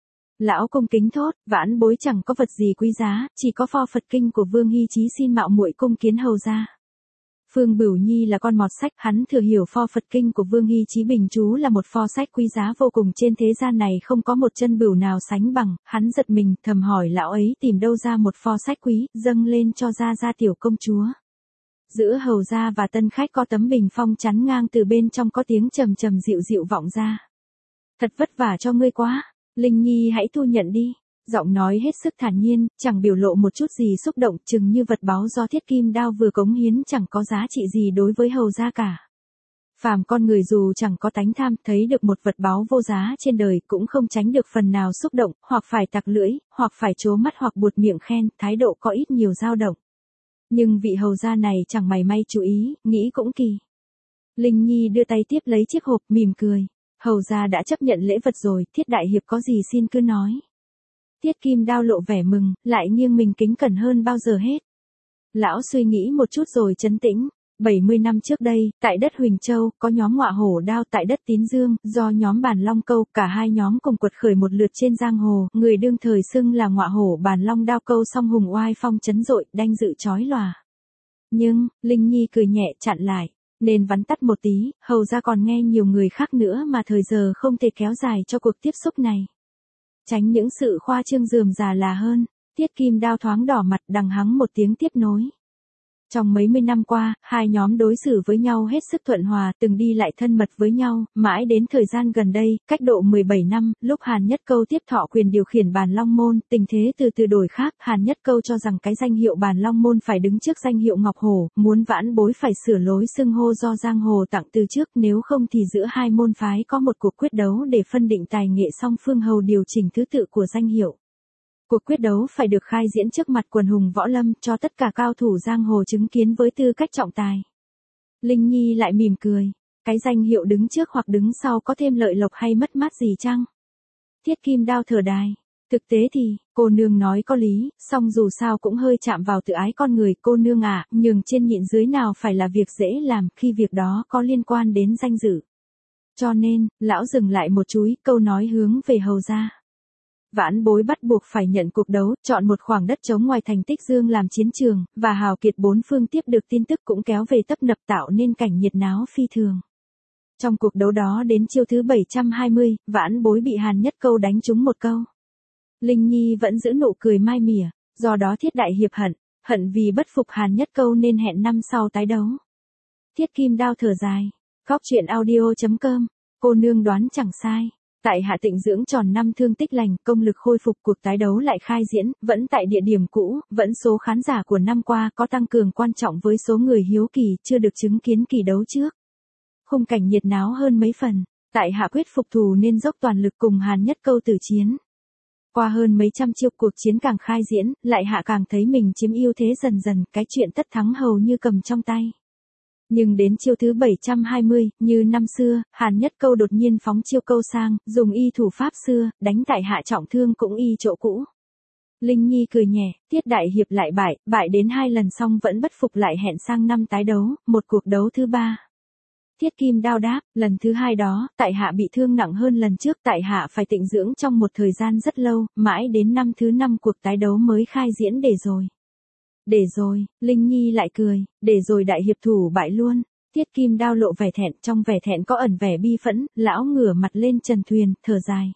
[SPEAKER 1] Lão cung kính thốt, vãn bối chẳng có vật gì quý giá, chỉ có pho Phật kinh của Vương Hy Chí xin mạo muội cung kiến hầu gia. Phương Bửu Nhi là con mọt sách, hắn thừa hiểu pho Phật kinh của Vương Hy Chí bình chú là một pho sách quý giá vô cùng, trên thế gian này không có một chân bửu nào sánh bằng, hắn giật mình, thầm hỏi lão ấy tìm đâu ra một pho sách quý, dâng lên cho gia tiểu công chúa. Giữa hầu gia và tân khách có tấm bình phong chắn ngang, từ bên trong có tiếng trầm trầm dịu dịu vọng ra. Thật vất vả cho ngươi quá. Linh Nhi hãy thu nhận đi. Giọng nói hết sức thản nhiên, chẳng biểu lộ một chút gì xúc động, chừng như vật báu do Thiết Kim Đao vừa cống hiến chẳng có giá trị gì đối với hầu gia cả. Phàm con người dù chẳng có tánh tham, thấy được một vật báu vô giá trên đời cũng không tránh được phần nào xúc động, hoặc phải tặc lưỡi, hoặc phải trố mắt, hoặc buột miệng khen, thái độ có ít nhiều dao động. Nhưng vị hầu gia này chẳng mảy may chú ý, nghĩ cũng kỳ. Linh Nhi đưa tay tiếp lấy chiếc hộp, mỉm cười. Hầu gia đã chấp nhận lễ vật rồi, Thiết đại hiệp có gì xin cứ nói. Thiết Kim Đao lộ vẻ mừng, lại nghiêng mình kính cẩn hơn bao giờ hết. Lão suy nghĩ một chút rồi trấn tĩnh. 70 năm trước đây, tại đất Huỳnh Châu, có nhóm Ngọa Hổ Đao tại đất Tín Dương, do nhóm Bàn Long Câu, cả hai nhóm cùng quật khởi một lượt trên giang hồ, người đương thời xưng là Ngọa Hổ Bàn Long Đao Câu song hùng oai phong chấn dội, đanh dự chói lòa. Nhưng, Linh Nhi cười nhẹ chặn lại. Nên vắn tắt một tí, hầu ra còn nghe nhiều người khác nữa mà thời giờ không thể kéo dài cho cuộc tiếp xúc này. Tránh những sự khoa trương rườm rà là hơn. Tiết Kim Đao thoáng đỏ mặt đằng hắng một tiếng tiếp nối. Trong mấy mươi năm qua, hai nhóm đối xử với nhau hết sức thuận hòa, từng đi lại thân mật với nhau, mãi đến thời gian gần đây, cách độ 17 năm, lúc Hàn Nhất Câu tiếp thọ quyền điều khiển Bàn Long Môn, tình thế từ từ đổi khác, Hàn Nhất Câu cho rằng cái danh hiệu Bàn Long Môn phải đứng trước danh hiệu Ngọc Hổ, muốn vãn bối phải sửa lối xưng hô do Giang Hồ tặng từ trước, nếu không thì giữa hai môn phái có một cuộc quyết đấu để phân định tài nghệ song phương hầu điều chỉnh thứ tự của danh hiệu. Cuộc quyết đấu phải được khai diễn trước mặt quần hùng võ lâm cho tất cả cao thủ giang hồ chứng kiến với tư cách trọng tài. Linh Nhi lại mỉm cười. Cái danh hiệu đứng trước hoặc đứng sau có thêm lợi lộc hay mất mát gì chăng? Tiết Kim Đao thở dài. Thực tế thì, cô nương nói có lý, song dù sao cũng hơi chạm vào tự ái con người cô nương à, nhường trên nhịn dưới nào phải là việc dễ làm khi việc đó có liên quan đến danh dự. Cho nên, lão dừng lại một chúi, câu nói hướng về hầu ra. Vãn bối bắt buộc phải nhận cuộc đấu, chọn một khoảng đất trống ngoài thành Tích Dương làm chiến trường, và hào kiệt bốn phương tiếp được tin tức cũng kéo về tấp nập tạo nên cảnh nhiệt náo phi thường. Trong cuộc đấu đó đến chiêu thứ 720, vãn bối bị Hàn Nhất Câu đánh trúng một câu. Linh Nhi vẫn giữ nụ cười mai mỉa, do đó Thiết đại hiệp hận vì bất phục Hàn Nhất Câu nên hẹn năm sau tái đấu. Tiết Kim Đao thở dài, Góc truyện audio.com, cô nương đoán chẳng sai. Tại hạ tịnh dưỡng tròn năm thương tích lành, công lực khôi phục, cuộc tái đấu lại khai diễn, vẫn tại địa điểm cũ, vẫn số khán giả của năm qua có tăng cường quan trọng với số người hiếu kỳ chưa được chứng kiến kỳ đấu trước. Khung cảnh nhiệt náo hơn mấy phần, tại hạ quyết phục thù nên dốc toàn lực cùng Hàn Nhất Câu tử chiến. Qua hơn mấy trăm chiêu cuộc chiến càng khai diễn, lại hạ càng thấy mình chiếm ưu thế dần dần, cái chuyện tất thắng hầu như cầm trong tay. Nhưng đến chiêu thứ 720, như năm xưa, Hàn Nhất Câu đột nhiên phóng chiêu câu sang, dùng y thủ pháp xưa, đánh tại hạ trọng thương cũng y chỗ cũ. Linh Nhi cười nhẹ, Tiết đại hiệp lại bại đến 2 lần xong vẫn bất phục lại hẹn sang năm tái đấu, một cuộc đấu thứ 3. Tiết Kim Đao đáp, lần thứ 2 đó, tại hạ bị thương nặng hơn lần trước, tại hạ phải tịnh dưỡng trong một thời gian rất lâu, mãi đến năm thứ 5 cuộc tái đấu mới khai diễn để rồi. Để rồi, Linh Nhi lại cười, để rồi đại hiệp thủ bại luôn. Tiết Kim Đao lộ vẻ thẹn, trong vẻ thẹn có ẩn vẻ bi phẫn, lão ngửa mặt lên trần thuyền, thở dài.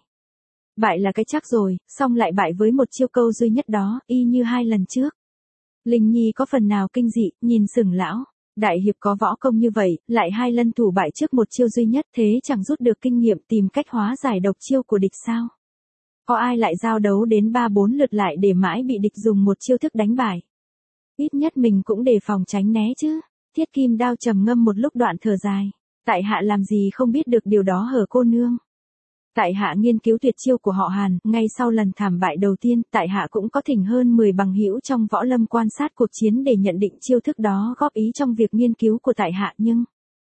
[SPEAKER 1] Bại là cái chắc rồi, xong lại bại với một chiêu câu duy nhất đó, y như 2 lần trước. Linh Nhi có phần nào kinh dị, nhìn sừng lão. Đại hiệp có võ công như vậy, lại 2 lần thủ bại trước một chiêu duy nhất, thế chẳng rút được kinh nghiệm tìm cách hóa giải độc chiêu của địch sao? Có ai lại giao đấu đến 3-4 lượt lại để mãi bị địch dùng một chiêu thức đánh bại? Ít nhất mình cũng đề phòng tránh né chứ. Thiết Kim Đao trầm ngâm một lúc đoạn thở dài. Tại hạ làm gì không biết được điều đó hở cô nương. Tại hạ nghiên cứu tuyệt chiêu của họ Hàn, ngay sau lần thảm bại đầu tiên, tại hạ cũng có thỉnh hơn 10 bằng hữu trong võ lâm quan sát cuộc chiến để nhận định chiêu thức đó góp ý trong việc nghiên cứu của tại hạ nhưng...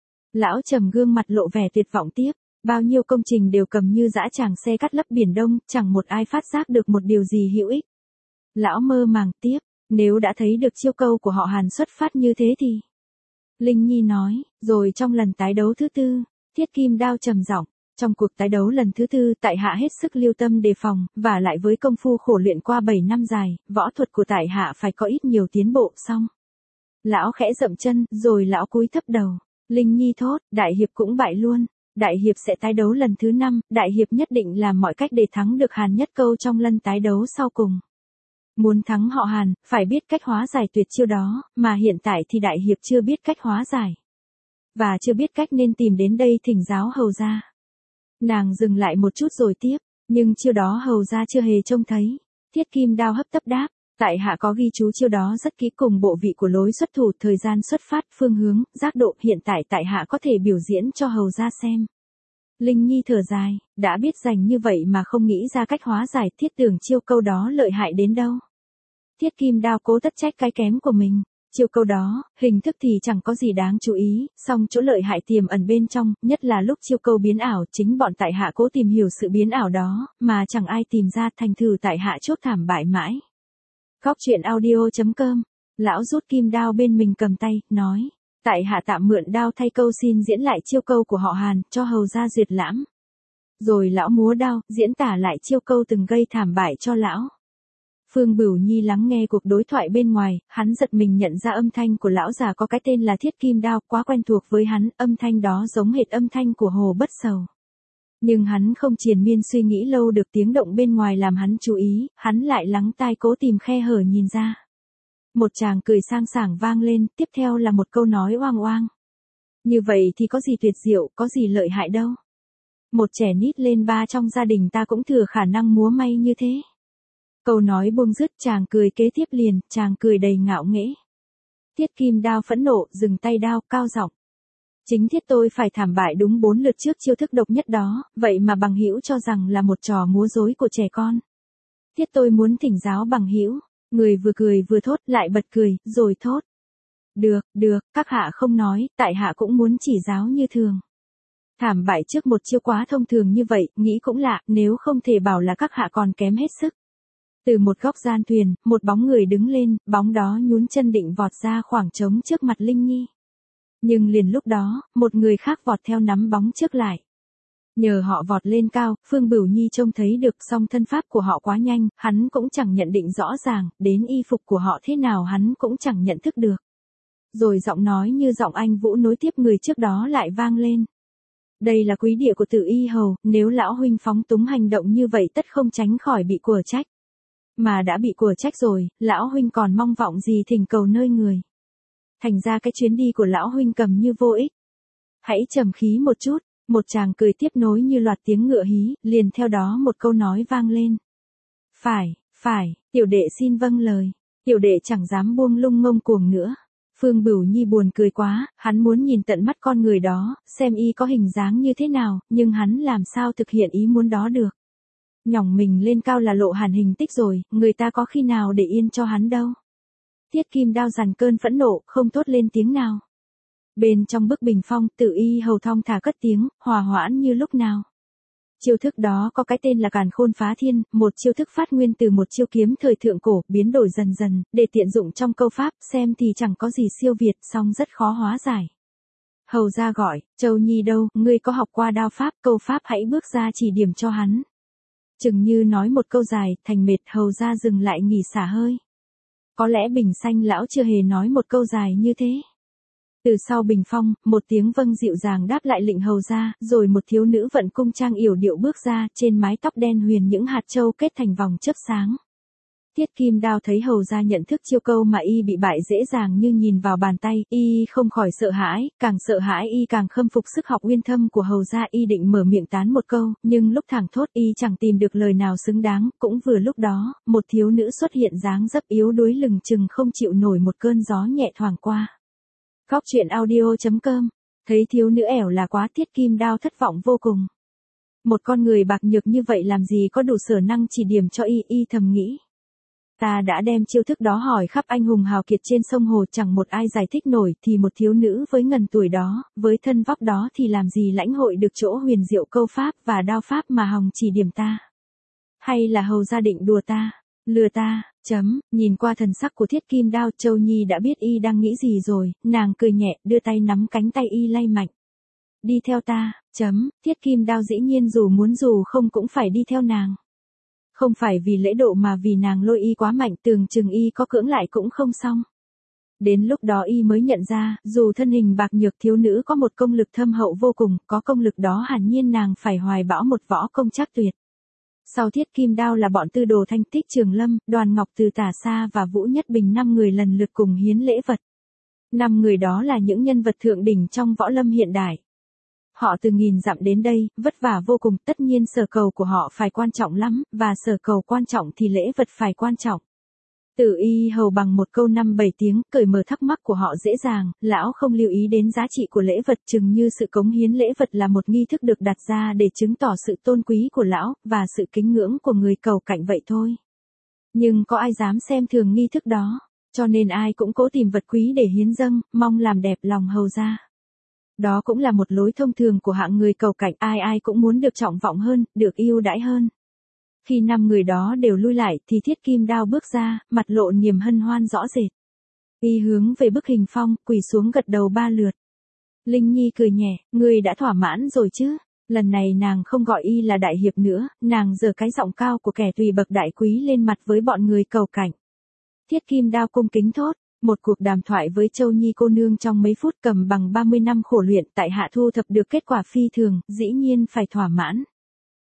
[SPEAKER 1] Lão trầm gương mặt lộ vẻ tuyệt vọng tiếp, bao nhiêu công trình đều cầm như dã tràng xe cắt lấp biển Đông, chẳng một ai phát giác được một điều gì hữu ích. Lão mơ màng tiếp, nếu đã thấy được chiêu câu của họ Hàn xuất phát như thế thì... Linh Nhi nói, rồi trong lần tái đấu thứ 4, Thiết Kim Đao trầm giọng. Trong cuộc tái đấu lần thứ 4, tại hạ hết sức lưu tâm đề phòng, và lại với công phu khổ luyện qua 7 năm dài, võ thuật của tại hạ phải có ít nhiều tiến bộ xong. Lão khẽ dậm chân, rồi lão cúi thấp đầu. Linh Nhi thốt, đại hiệp cũng bại luôn. Đại hiệp sẽ tái đấu lần thứ 5, đại hiệp nhất định làm mọi cách để thắng được Hàn Nhất Câu trong lần tái đấu sau cùng. Muốn thắng họ Hàn, phải biết cách hóa giải tuyệt chiêu đó, mà hiện tại thì đại hiệp chưa biết cách hóa giải. Và chưa biết cách nên tìm đến đây thỉnh giáo hầu ra. Nàng dừng lại một chút rồi tiếp, nhưng chiêu đó hầu ra chưa hề trông thấy. Thiết Kim Đao hấp tấp đáp, tại hạ có ghi chú chiêu đó rất kỹ cùng bộ vị của lối xuất thủ, thời gian xuất phát, phương hướng, giác độ, hiện tại tại hạ có thể biểu diễn cho hầu ra xem. Linh Nhi thở dài, đã biết dành như vậy mà không nghĩ ra cách hóa giải, thiết tưởng chiêu câu đó lợi hại đến đâu. Thiết Kim Đao cố tất trách cái kém của mình. Chiêu câu đó, hình thức thì chẳng có gì đáng chú ý, song chỗ lợi hại tiềm ẩn bên trong, nhất là lúc chiêu câu biến ảo, chính bọn tại hạ cố tìm hiểu sự biến ảo đó, mà chẳng ai tìm ra, thành thử tại hạ chốt thảm bại mãi. Góc truyện audio.com, lão rút kim đao bên mình cầm tay, nói, tại hạ tạm mượn đao thay câu xin diễn lại chiêu câu của họ Hàn, cho hầu ra duyệt lãm. Rồi lão múa đao, diễn tả lại chiêu câu từng gây thảm bại cho lão. Phương Bửu Nhi lắng nghe cuộc đối thoại bên ngoài, hắn giật mình nhận ra âm thanh của lão già có cái tên là Thiết Kim Đao, quá quen thuộc với hắn, âm thanh đó giống hệt âm thanh của Hồ Bất Sầu. Nhưng hắn không triền miên suy nghĩ lâu được, tiếng động bên ngoài làm hắn chú ý, hắn lại lắng tai cố tìm khe hở nhìn ra. Một tràng cười sang sảng vang lên, tiếp theo là một câu nói oang oang. Như vậy thì có gì tuyệt diệu, có gì lợi hại đâu. Một trẻ nít lên ba trong gia đình ta cũng thừa khả năng múa may như thế. Câu nói buông dứt, chàng cười kế tiếp liền, chàng cười đầy ngạo nghễ. Tiết Kim Đao phẫn nộ, dừng tay đao, cao giọng. Chính thiết tôi phải thảm bại đúng 4 lượt trước chiêu thức độc nhất đó, vậy mà bằng hữu cho rằng là một trò múa rối của trẻ con. Tiết tôi muốn thỉnh giáo bằng hữu. Người vừa cười vừa thốt, lại bật cười, rồi thốt. Được, các hạ không nói, tại hạ cũng muốn chỉ giáo như thường. Thảm bại trước một chiêu quá thông thường như vậy, nghĩ cũng lạ, nếu không thể bảo là các hạ còn kém hết sức. Từ một góc gian thuyền, một bóng người đứng lên, bóng đó nhún chân định vọt ra khoảng trống trước mặt Linh Nhi. Nhưng liền lúc đó, một người khác vọt theo nắm bóng trước lại. Nhờ họ vọt lên cao, Phương Bửu Nhi trông thấy được, song thân pháp của họ quá nhanh, hắn cũng chẳng nhận định rõ ràng, đến y phục của họ thế nào hắn cũng chẳng nhận thức được. Rồi giọng nói như giọng anh Vũ nối tiếp người trước đó lại vang lên. Đây là quý địa của Tử Y Hầu, nếu lão huynh phóng túng hành động như vậy tất không tránh khỏi bị của trách. Mà đã bị của trách rồi, lão huynh còn mong vọng gì thỉnh cầu nơi người. Thành ra cái chuyến đi của lão huynh cầm như vô ích. Hãy trầm khí một chút, một chàng cười tiếp nối như loạt tiếng ngựa hí, liền theo đó một câu nói vang lên. Phải, tiểu đệ xin vâng lời, tiểu đệ chẳng dám buông lung ngông cuồng nữa. Phương Bửu Nhi buồn cười quá, hắn muốn nhìn tận mắt con người đó, xem y có hình dáng như thế nào, nhưng hắn làm sao thực hiện ý muốn đó được. Nhỏng mình lên cao là lộ hàn hình tích rồi, người ta có khi nào để yên cho hắn đâu. Tiết Kim Đao dằn cơn phẫn nộ, không thốt lên tiếng nào. Bên trong bức bình phong, Tử Y Hầu thong thả cất tiếng, hòa hoãn như lúc nào. Chiêu thức đó có cái tên là Càn Khôn Phá Thiên, một chiêu thức phát nguyên từ một chiêu kiếm thời thượng cổ, biến đổi dần dần, để tiện dụng trong câu pháp, xem thì chẳng có gì siêu việt, song rất khó hóa giải. Hầu ra gọi, Châu Nhi đâu, ngươi có học qua đao pháp, câu pháp hãy bước ra chỉ điểm cho hắn. Chừng như nói một câu dài, thành mệt, hầu ra dừng lại nghỉ xả hơi. Có lẽ Bình Xanh lão chưa hề nói một câu dài như thế. Từ sau bình phong, một tiếng vâng dịu dàng đáp lại lệnh hầu ra, rồi một thiếu nữ vận cung trang yểu điệu bước ra, trên mái tóc đen huyền những hạt châu kết thành vòng chớp sáng. Tiết Kim Đao thấy hầu ra nhận thức chiêu câu mà y bị bại dễ dàng như nhìn vào bàn tay, y không khỏi sợ hãi, càng sợ hãi y càng khâm phục sức học uyên thâm của hầu ra. Y định mở miệng tán một câu, nhưng lúc thẳng thốt y chẳng tìm được lời nào xứng đáng. Cũng vừa lúc đó, một thiếu nữ xuất hiện dáng dấp yếu đuối lừng chừng không chịu nổi một cơn gió nhẹ thoảng qua. Góc truyện audio.com. Thấy thiếu nữ ẻo là quá, Tiết Kim Đao thất vọng vô cùng. Một con người bạc nhược như vậy làm gì có đủ sở năng chỉ điểm cho y thầm nghĩ. Ta đã đem chiêu thức đó hỏi khắp anh hùng hào kiệt trên sông hồ, chẳng một ai giải thích nổi, thì một thiếu nữ với ngần tuổi đó, với thân vóc đó thì làm gì lãnh hội được chỗ huyền diệu câu pháp và đao pháp mà hòng chỉ điểm ta. Hay là hầu gia định đùa ta, lừa ta. Nhìn qua thần sắc của Thiết Kim Đao, Châu Nhi đã biết y đang nghĩ gì rồi, nàng cười nhẹ, đưa tay nắm cánh tay y lay mạnh. Đi theo ta. Thiết Kim Đao dĩ nhiên dù muốn dù không cũng phải đi theo nàng. Không phải vì lễ độ mà vì nàng lôi y quá mạnh, tưởng chừng y có cưỡng lại cũng không xong. Đến lúc đó y mới nhận ra, dù thân hình bạc nhược, thiếu nữ có một công lực thâm hậu vô cùng, có công lực đó hẳn nhiên nàng phải hoài bão một võ công trác tuyệt. Sau Thiết Kim Đao là bọn Tư Đồ Thanh Tích Trường Lâm, Đoàn Ngọc Từ Tả Sa và Vũ Nhất Bình 5 người lần lượt cùng hiến lễ vật. 5 người đó là những nhân vật thượng đỉnh trong võ lâm hiện đại. Họ từ nghìn dặm đến đây, vất vả vô cùng, tất nhiên sở cầu của họ phải quan trọng lắm, và sở cầu quan trọng thì lễ vật phải quan trọng. Tử Y Hầu bằng một câu 5-7 tiếng, cởi mở thắc mắc của họ dễ dàng, lão không lưu ý đến giá trị của lễ vật, chừng như sự cống hiến lễ vật là một nghi thức được đặt ra để chứng tỏ sự tôn quý của lão, và sự kính ngưỡng của người cầu cạnh vậy thôi. Nhưng có ai dám xem thường nghi thức đó, cho nên ai cũng cố tìm vật quý để hiến dâng, mong làm đẹp lòng hầu ra. Đó cũng là một lối thông thường của hạng người cầu cạnh, ai cũng muốn được trọng vọng hơn, được yêu đãi hơn. Khi 5 người đó đều lui lại thì Thiết Kim Đao bước ra, mặt lộ niềm hân hoan rõ rệt. Y hướng về bức hình phong, quỳ xuống gật đầu 3 lượt. Linh Nhi cười nhẹ, ngươi đã thỏa mãn rồi chứ? Lần này nàng không gọi y là đại hiệp nữa, nàng giở cái giọng cao của kẻ tùy bậc đại quý lên mặt với bọn người cầu cạnh. Thiết Kim Đao cung kính thốt. Một cuộc đàm thoại với Châu Nhi cô nương trong mấy phút cầm bằng 30 năm khổ luyện, tại hạ thu thập được kết quả phi thường, dĩ nhiên phải thỏa mãn.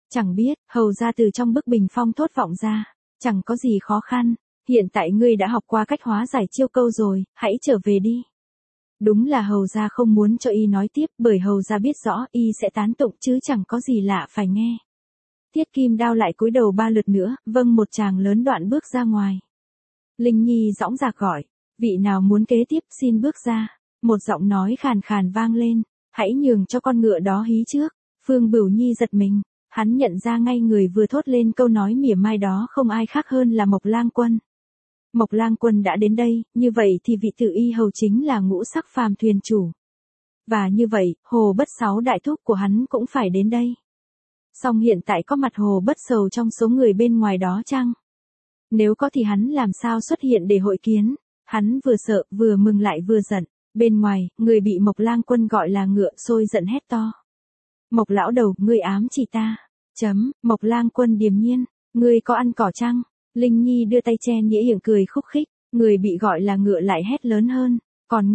[SPEAKER 1] Chẳng biết, hầu ra từ trong bức bình phong thốt vọng ra. Chẳng có gì khó khăn, hiện tại ngươi đã học qua cách hóa giải chiêu câu rồi, hãy trở về đi. Đúng là hầu ra không muốn cho y nói tiếp, bởi hầu ra biết rõ y sẽ tán tụng chứ chẳng có gì lạ phải nghe. Tiết Kim Đao lại cúi đầu 3 lượt nữa, vâng một tràng lớn đoạn bước ra ngoài. Linh Nhi dõng dạc gọi, vị nào muốn kế tiếp xin bước ra. Một giọng nói khàn khàn vang lên, hãy nhường cho con ngựa đó hí trước. Phương Bửu Nhi giật mình, hắn nhận ra ngay người vừa thốt lên câu nói mỉa mai đó không ai khác hơn là Mộc Lang Quân. Mộc Lang Quân đã đến đây, như vậy thì vị Tự Y hầu chính là Ngũ Sắc Phàm thuyền chủ. Và như vậy, Hồ Bất Sáu đại thúc của hắn cũng phải đến đây. Song hiện tại có mặt Hồ Bất Sầu trong số người bên ngoài đó chăng? Nếu có thì hắn làm sao xuất hiện để hội kiến? Hắn vừa sợ, vừa mừng lại vừa giận. Bên ngoài, người bị Mộc Lang Quân gọi là ngựa sôi giận hét to. Mộc lão đầu, ngươi ám chỉ ta. Mộc Lang Quân điềm nhiên, ngươi có ăn cỏ chăng? Linh Nhi đưa tay che nhĩ hiểm cười khúc khích, người bị gọi là ngựa lại hét lớn hơn. Còn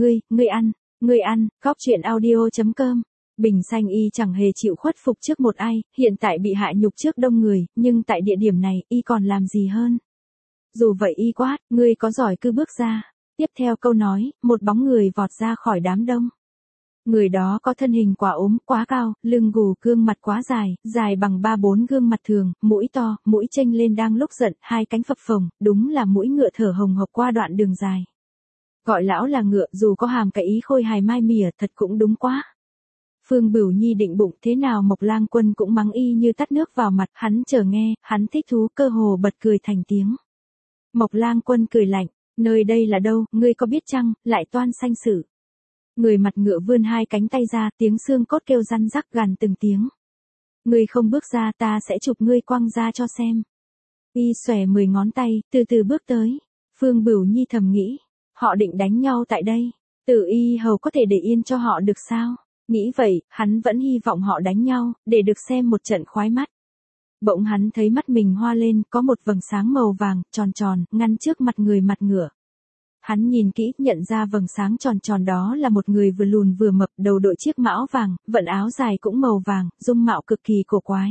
[SPEAKER 1] ngươi ăn, Cóc Truyện Audio.com. Bình Xanh y chẳng hề chịu khuất phục trước một ai, hiện tại bị hạ nhục trước đông người, nhưng tại địa điểm này, y còn làm gì hơn? Dù vậy y quát, ngươi có giỏi cứ bước ra. Tiếp theo câu nói, một bóng người vọt ra khỏi đám đông. Người đó có thân hình quá ốm, quá cao, lưng gù, gương mặt quá dài, dài bằng 3-4 gương mặt thường, mũi to, mũi chênh lên đang lúc giận, hai cánh phập phồng, đúng là mũi ngựa thở hồng hộc qua đoạn đường dài. Gọi lão là ngựa, dù có hàm cái ý khôi hài mai mỉa, thật cũng đúng quá. Phương Bửu Nhi định bụng thế nào Mộc Lang Quân cũng mắng y như tắt nước vào mặt, hắn chờ nghe, hắn thích thú cơ hồ bật cười thành tiếng. Mộc Lang Quân cười lạnh, nơi đây là đâu, ngươi có biết chăng, lại toan sanh sự. Người mặt ngựa vươn hai cánh tay ra, tiếng xương cốt kêu răn rắc gằn từng tiếng. Ngươi không bước ra ta sẽ chụp ngươi quăng ra cho xem. Y xòe 10 ngón tay, từ từ bước tới. Phương Bửu Nhi thầm nghĩ, họ định đánh nhau tại đây. Tự Y hầu có thể để yên cho họ được sao? Nghĩ vậy, hắn vẫn hy vọng họ đánh nhau, để được xem một trận khoái mắt. Bỗng hắn thấy mắt mình hoa lên, có một vầng sáng màu vàng, tròn tròn, ngăn trước mặt người mặt ngựa. Hắn nhìn kỹ, nhận ra vầng sáng tròn tròn đó là một người vừa lùn vừa mập, đầu đội chiếc mão vàng, vận áo dài cũng màu vàng, dung mạo cực kỳ cổ quái.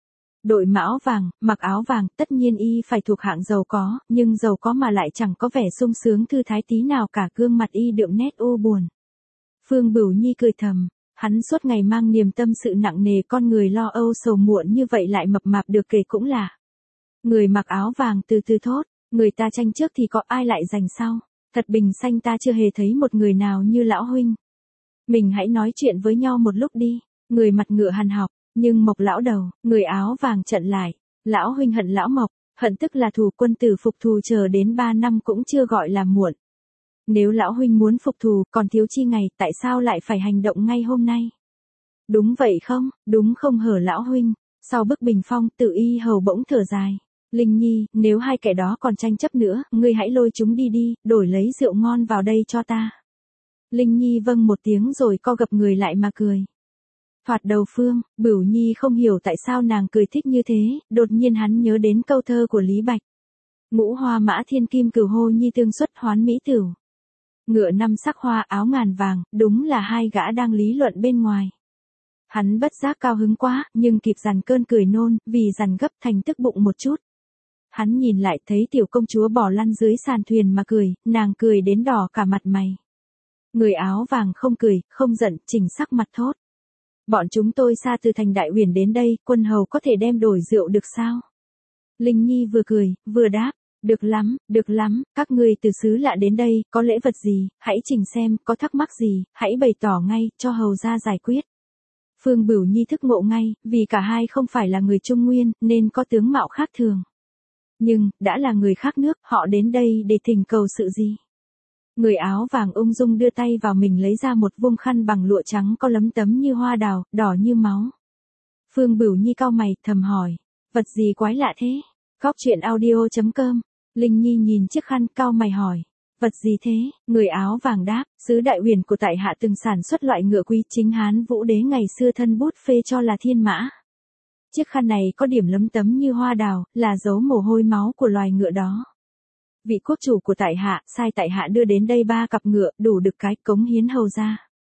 [SPEAKER 1] Đội mão vàng, mặc áo vàng, tất nhiên y phải thuộc hạng giàu có, nhưng giàu có mà lại chẳng có vẻ sung sướng thư thái tí nào cả, gương mặt y đượm nét u buồn. Phương Bửu Nhi cười thầm, hắn suốt ngày mang niềm tâm sự nặng nề, con người lo âu sầu muộn như vậy lại mập mạp được kể cũng lạ. Người mặc áo vàng từ từ thốt, người ta tranh trước thì có ai lại giành sau. Thật Bình Xanh ta chưa hề thấy một người nào như lão huynh. Mình hãy nói chuyện với nhau một lúc đi. Người mặt ngựa hằn học, nhưng Mộc lão đầu, người áo vàng chặn lại. Lão huynh hận lão Mộc, hận tức là thù, quân tử phục thù chờ đến 3 năm cũng chưa gọi là muộn. Nếu lão huynh muốn phục thù, còn thiếu chi ngày, tại sao lại phải hành động ngay hôm nay? Đúng vậy không, đúng không hở lão huynh? Sau bức bình phong, Tự Y hầu bỗng thở dài. Linh Nhi, nếu hai kẻ đó còn tranh chấp nữa, ngươi hãy lôi chúng đi đi, đổi lấy rượu ngon vào đây cho ta. Linh Nhi vâng một tiếng rồi co gập người lại mà cười. Thoạt đầu Phương Bửu Nhi không hiểu tại sao nàng cười thích như thế, đột nhiên hắn nhớ đến câu thơ của Lý Bạch. Ngũ hoa mã thiên kim cửu hô nhi tương xuất hoán mỹ tửu. Ngựa 5 sắc hoa áo ngàn vàng, đúng là hai gã đang lý luận bên ngoài. Hắn bất giác cao hứng quá, nhưng kịp dằn cơn cười nôn, vì dằn gấp thành tức bụng một chút. Hắn nhìn lại thấy tiểu công chúa bò lăn dưới sàn thuyền mà cười, nàng cười đến đỏ cả mặt mày. Người áo vàng không cười, không giận, chỉnh sắc mặt thốt. Bọn chúng tôi xa từ thành Đại Uyển đến đây, quân hầu có thể đem đổi rượu được sao? Linh Nhi vừa cười, vừa đáp, được lắm, các ngươi từ xứ lạ đến đây, có lễ vật gì, hãy trình xem, có thắc mắc gì, hãy bày tỏ ngay, cho hầu ra giải quyết. Phương Bửu Nhi thức ngộ ngay, vì cả hai không phải là người Trung Nguyên, nên có tướng mạo khác thường. Nhưng, đã là người khác nước, họ đến đây để thỉnh cầu sự gì? Người áo vàng ung dung đưa tay vào mình lấy ra một vung khăn bằng lụa trắng có lấm tấm như hoa đào, đỏ như máu. Phương Bửu Nhi cau mày, thầm hỏi, vật gì quái lạ thế? Cóc Truyện Audio.com. Linh Nhi nhìn chiếc khăn, cau mày hỏi, vật gì thế? Người áo vàng đáp, xứ Đại Uyển của tại hạ từng sản xuất loại ngựa quý, chính Hán Vũ Đế ngày xưa thân bút phê cho là thiên mã. Chiếc khăn này có điểm lấm tấm như hoa đào, là dấu mồ hôi máu của loài ngựa đó. Vị quốc chủ của tại hạ, sai tại hạ đưa đến đây 3 cặp ngựa, đủ được cái cống hiến hầu ra.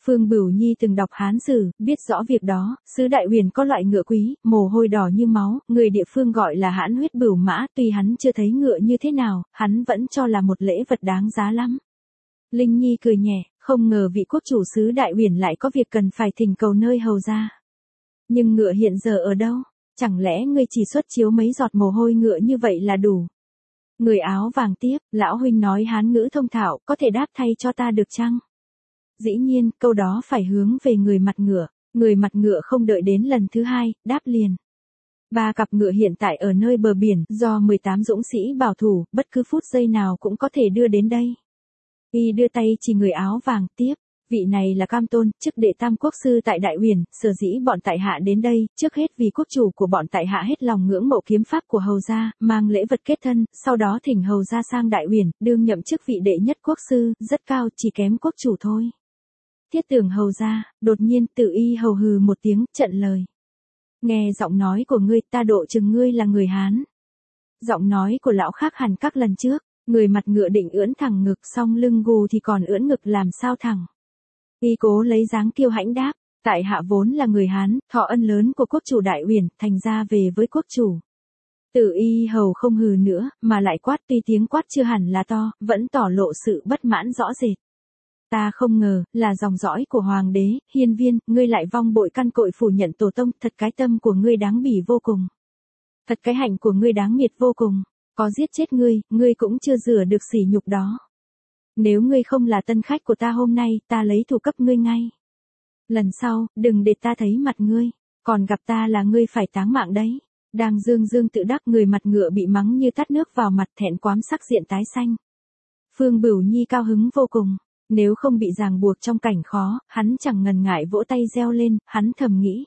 [SPEAKER 1] Phương Bửu Nhi từng đọc Hán Sử, biết rõ việc đó, xứ Đại Huyền có loại ngựa quý, mồ hôi đỏ như máu, người địa phương gọi là hãn huyết bửu mã, tuy hắn chưa thấy ngựa như thế nào, hắn vẫn cho là một lễ vật đáng giá lắm. Linh Nhi cười nhẹ, không ngờ vị quốc chủ xứ Đại Huyền lại có việc cần phải thỉnh cầu nơi hầu gia. Nhưng ngựa hiện giờ ở đâu? Chẳng lẽ ngươi chỉ xuất chiếu mấy giọt mồ hôi ngựa như vậy là đủ? Người áo vàng tiếp, lão huynh nói Hán ngữ thông thạo, có thể đáp thay cho ta được chăng? Dĩ nhiên, câu đó phải hướng về người mặt ngựa. Người mặt ngựa không đợi đến lần thứ hai, đáp liền. 3 cặp ngựa hiện tại ở nơi bờ biển, do 18 dũng sĩ bảo thủ, bất cứ phút giây nào cũng có thể đưa đến đây. Y đưa tay chỉ người áo vàng tiếp. Vị này là Cam Tôn, chức đệ tam quốc sư tại Đại Huyền, sở dĩ bọn tại hạ đến đây, trước hết vì quốc chủ của bọn tại hạ hết lòng ngưỡng mộ kiếm pháp của hầu gia, mang lễ vật kết thân, sau đó thỉnh hầu gia sang Đại Huyền, đương nhậm chức vị đệ nhất quốc sư, rất cao, chỉ kém quốc chủ thôi. Thiết tưởng hầu gia, đột nhiên Tử Y hầu hừ một tiếng, trận lời. Nghe giọng nói của ngươi, ta độ chừng ngươi là người Hán. Giọng nói của lão khác hẳn các lần trước, người mặt ngựa định ưỡn thẳng ngực, song lưng gù thì còn ưỡn ngực làm sao thẳng. Y cố lấy dáng kiêu hãnh đáp, tại hạ vốn là người Hán, thọ ân lớn của quốc chủ Đại Huyền, thành ra về với quốc chủ. Tử Y hầu không hừ nữa, mà lại quát, tuy tiếng quát chưa hẳn là to, vẫn tỏ lộ sự bất mãn rõ rệt. Ta không ngờ, là dòng dõi của hoàng đế, Hiên Viên, ngươi lại vong bội căn cội phủ nhận tổ tông, thật cái tâm của ngươi đáng bỉ vô cùng. Thật cái hạnh của ngươi đáng miệt vô cùng, có giết chết ngươi cũng chưa rửa được sỉ nhục đó. Nếu ngươi không là tân khách của ta hôm nay, ta lấy thù cấp ngươi ngay. Lần sau, đừng để ta thấy mặt ngươi, còn gặp ta là ngươi phải táng mạng đấy. Đang dương tự đắc, người mặt ngựa bị mắng như tát nước vào mặt, thẹn quám sắc diện tái xanh. Phương Bửu Nhi cao hứng vô cùng. Nếu không bị ràng buộc trong cảnh khó, hắn chẳng ngần ngại vỗ tay reo lên, hắn thầm nghĩ.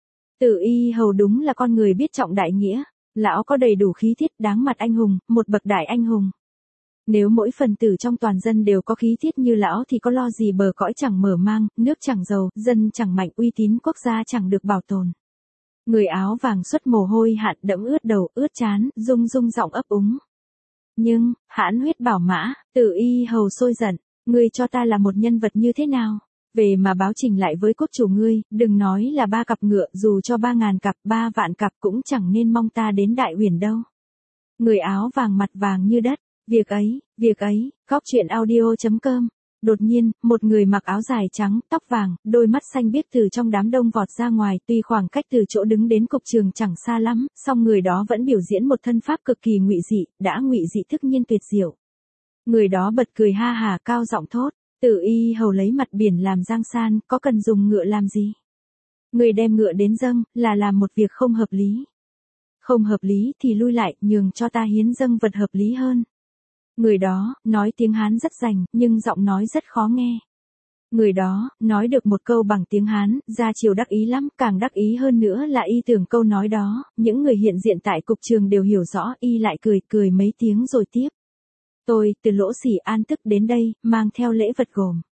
[SPEAKER 1] Tử Y hầu đúng là con người biết trọng đại nghĩa, lão có đầy đủ khí thiết đáng mặt anh hùng, một bậc đại anh hùng. Nếu mỗi phần tử trong toàn dân đều có khí thiết như lão thì có lo gì bờ cõi chẳng mở mang, nước chẳng giàu, dân chẳng mạnh, uy tín quốc gia chẳng được bảo tồn. Người áo vàng xuất mồ hôi hạn đẫm ướt đầu, ướt trán, rung giọng ấp úng. Nhưng, hãn huyết bảo mã, Tử Y hầu sôi giận. Ngươi cho ta là một nhân vật như thế nào? Về mà báo trình lại với quốc chủ ngươi, đừng nói là 3 cặp ngựa, dù cho 3.000 cặp, 3 vạn cặp cũng chẳng nên mong ta đến Đại Huyền đâu. Người áo vàng mặt vàng như đất, việc ấy, Góc Truyện Audio.com. Đột nhiên, một người mặc áo dài trắng, tóc vàng, đôi mắt xanh biếc từ trong đám đông vọt ra ngoài, tuy khoảng cách từ chỗ đứng đến cục trường chẳng xa lắm, song người đó vẫn biểu diễn một thân pháp cực kỳ ngụy dị, đã ngụy dị thức nhiên tuyệt diệu. Người đó bật cười ha hà cao giọng thốt, Tử Y hầu lấy mặt biển làm giang san, có cần dùng ngựa làm gì? Người đem ngựa đến dâng, là làm một việc không hợp lý. Không hợp lý thì lui lại, nhường cho ta hiến dâng vật hợp lý hơn. Người đó, nói tiếng Hán rất rành, nhưng giọng nói rất khó nghe. Người đó, nói được một câu bằng tiếng Hán, ra chiều đắc ý lắm, càng đắc ý hơn nữa là y tưởng câu nói đó, những người hiện diện tại cục trường đều hiểu rõ, y lại cười mấy tiếng rồi tiếp. Tôi, từ Lỗ Sỉ An Tức đến đây, mang theo lễ vật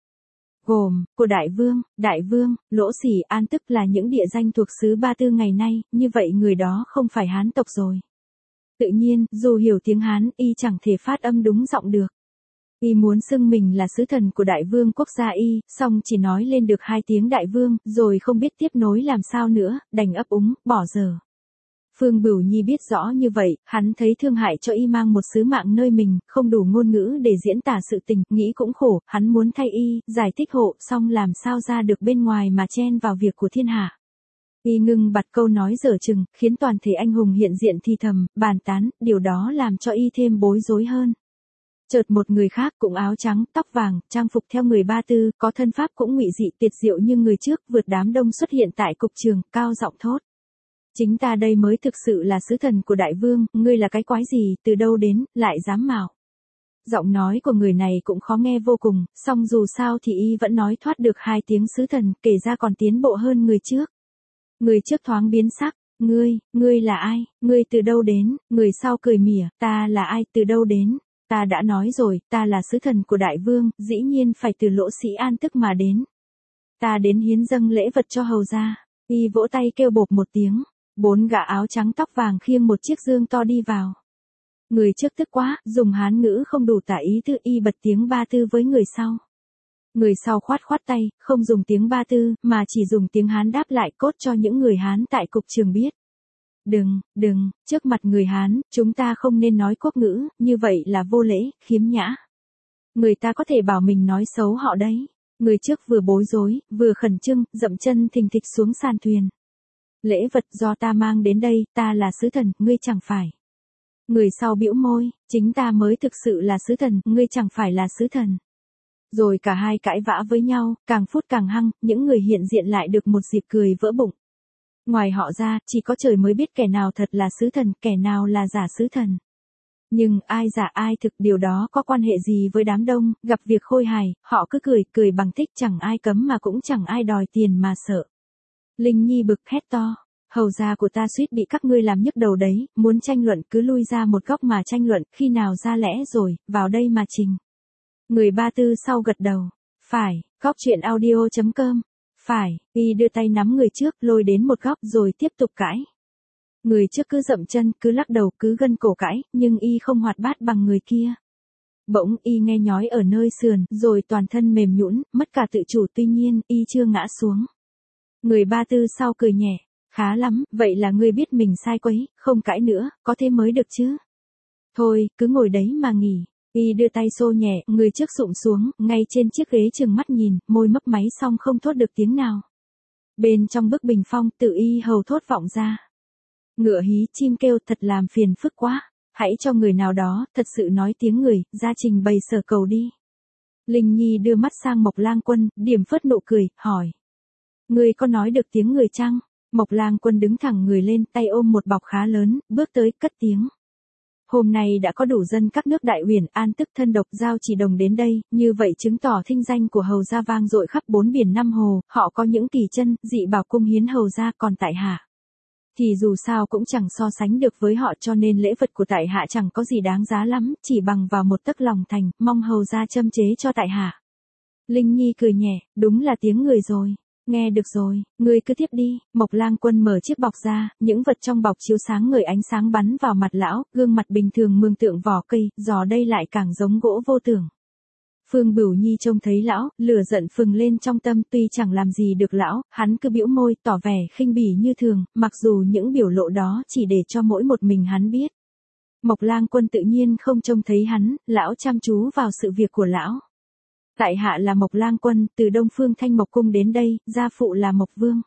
[SPEAKER 1] gồm, của Đại Vương, Lỗ Sỉ An Tức là những địa danh thuộc xứ Ba Tư ngày nay, như vậy người đó không phải Hán tộc rồi. Tự nhiên, dù hiểu tiếng Hán, y chẳng thể phát âm đúng giọng được. Y muốn xưng mình là sứ thần của Đại Vương quốc gia y, song chỉ nói lên được 2 tiếng Đại Vương, rồi không biết tiếp nối làm sao nữa, đành ấp úng, bỏ dở. Phương Bửu Nhi biết rõ như vậy, hắn thấy thương hại cho y mang một sứ mạng nơi mình, không đủ ngôn ngữ để diễn tả sự tình, nghĩ cũng khổ, hắn muốn thay y, giải thích hộ, song làm sao ra được bên ngoài mà chen vào việc của thiên hạ. Y ngưng bặt câu nói dở chừng, khiến toàn thể anh hùng hiện diện thì thầm, bàn tán, điều đó làm cho y thêm bối rối hơn. Chợt một người khác cũng áo trắng, tóc vàng, trang phục theo người Ba Tư, có thân pháp cũng ngụy dị tuyệt diệu như người trước, vượt đám đông xuất hiện tại cục trường, cao giọng thốt. Chính ta đây mới thực sự là sứ thần của Đại Vương, ngươi là cái quái gì, từ đâu đến, lại dám mạo. Giọng nói của người này cũng khó nghe vô cùng, song dù sao thì y vẫn nói thoát được 2 tiếng sứ thần, kể ra còn tiến bộ hơn người trước. Người trước thoáng biến sắc, ngươi là ai, ngươi từ đâu đến, người sau cười mỉa, ta là ai, từ đâu đến, ta đã nói rồi, ta là sứ thần của Đại Vương, dĩ nhiên phải từ Lỗ Sĩ An Tức mà đến. Ta đến hiến dâng lễ vật cho hầu gia, y vỗ tay kêu bộp một tiếng. 4 gã áo trắng tóc vàng khiêng một chiếc dương to đi vào. Người trước tức quá, dùng Hán ngữ không đủ tả ý tứ, y bật tiếng Ba Tư với người sau. Người sau khoát khoát tay, không dùng tiếng Ba Tư, mà chỉ dùng tiếng Hán đáp lại, cốt cho những người Hán tại cục trường biết. Đừng, trước mặt người Hán, chúng ta không nên nói quốc ngữ, như vậy là vô lễ, khiếm nhã. Người ta có thể bảo mình nói xấu họ đấy. Người trước vừa bối rối, vừa khẩn trương, dậm chân thình thịch xuống sàn thuyền. Lễ vật do ta mang đến đây, ta là sứ thần, ngươi chẳng phải. Người sau bĩu môi, chính ta mới thực sự là sứ thần, ngươi chẳng phải là sứ thần. Rồi cả hai cãi vã với nhau, càng phút càng hăng, những người hiện diện lại được một dịp cười vỡ bụng. Ngoài họ ra, chỉ có trời mới biết kẻ nào thật là sứ thần, kẻ nào là giả sứ thần. Nhưng ai giả ai thực, điều đó có quan hệ gì với đám đông, gặp việc khôi hài, họ cứ cười bằng thích, chẳng ai cấm mà cũng chẳng ai đòi tiền mà sợ. Linh Nhi bực hét to, hầu gia của ta suýt bị các ngươi làm nhức đầu đấy, muốn tranh luận cứ lui ra một góc mà tranh luận, khi nào ra lẽ rồi, vào đây mà trình. Người Ba Tư sau gật đầu, phải, góc chuyện audio.com, phải, y đưa tay nắm người trước, lôi đến một góc rồi tiếp tục cãi. Người trước cứ dậm chân, cứ lắc đầu, cứ gân cổ cãi, nhưng y không hoạt bát bằng người kia. Bỗng y nghe nhói ở nơi sườn, rồi toàn thân mềm nhũn, mất cả tự chủ, tuy nhiên, y chưa ngã xuống. Người Ba Tư sau cười nhẹ, khá lắm, vậy là ngươi biết mình sai quấy, không cãi nữa, có thế mới được chứ. Thôi, cứ ngồi đấy mà nghỉ. Y đưa tay xô nhẹ, người trước sụm xuống, ngay trên chiếc ghế trừng mắt nhìn, môi mấp máy xong không thốt được tiếng nào. Bên trong bức bình phong, Tự Y Hầu thốt vọng ra. Ngựa hí chim kêu, thật làm phiền phức quá, hãy cho người nào đó, thật sự nói tiếng người, ra trình bày sở cầu đi. Linh Nhi đưa mắt sang Mộc Lang Quân, điểm phớt nụ cười, hỏi. Ngươi có nói được tiếng người chăng? Mộc Lang Quân đứng thẳng người lên, tay ôm một bọc khá lớn, bước tới, cất tiếng. Hôm nay đã có đủ dân các nước Đại Uyển An tức thân độc giao chỉ đồng đến đây, như vậy chứng tỏ thinh danh của hầu gia vang dội khắp bốn biển năm hồ, họ có những kỳ chân, dị bảo cung hiến hầu gia, còn tại hạ thì dù sao cũng chẳng so sánh được với họ, cho nên lễ vật của tại hạ chẳng có gì đáng giá lắm, chỉ bằng vào một tấc lòng thành, mong hầu gia châm chế cho tại hạ. Linh Nhi cười nhẹ, đúng là tiếng người rồi. Nghe được rồi, ngươi cứ tiếp đi. Mộc Lang Quân mở chiếc bọc ra, những vật trong bọc chiếu sáng ngời, ánh sáng bắn vào mặt lão, gương mặt bình thường mường tượng vỏ cây, giò đây lại càng giống gỗ vô tưởng. Phương Bửu Nhi trông thấy lão, lửa giận phừng lên trong tâm, tuy chẳng làm gì được lão, hắn cứ bĩu môi, tỏ vẻ khinh bỉ như thường, mặc dù những biểu lộ đó chỉ để cho mỗi một mình hắn biết. Mộc Lang Quân tự nhiên không trông thấy hắn, lão chăm chú vào sự việc của lão. Tại hạ là Mộc Lang Quân, từ Đông Phương Thanh Mộc Cung đến đây, gia phụ là Mộc Vương.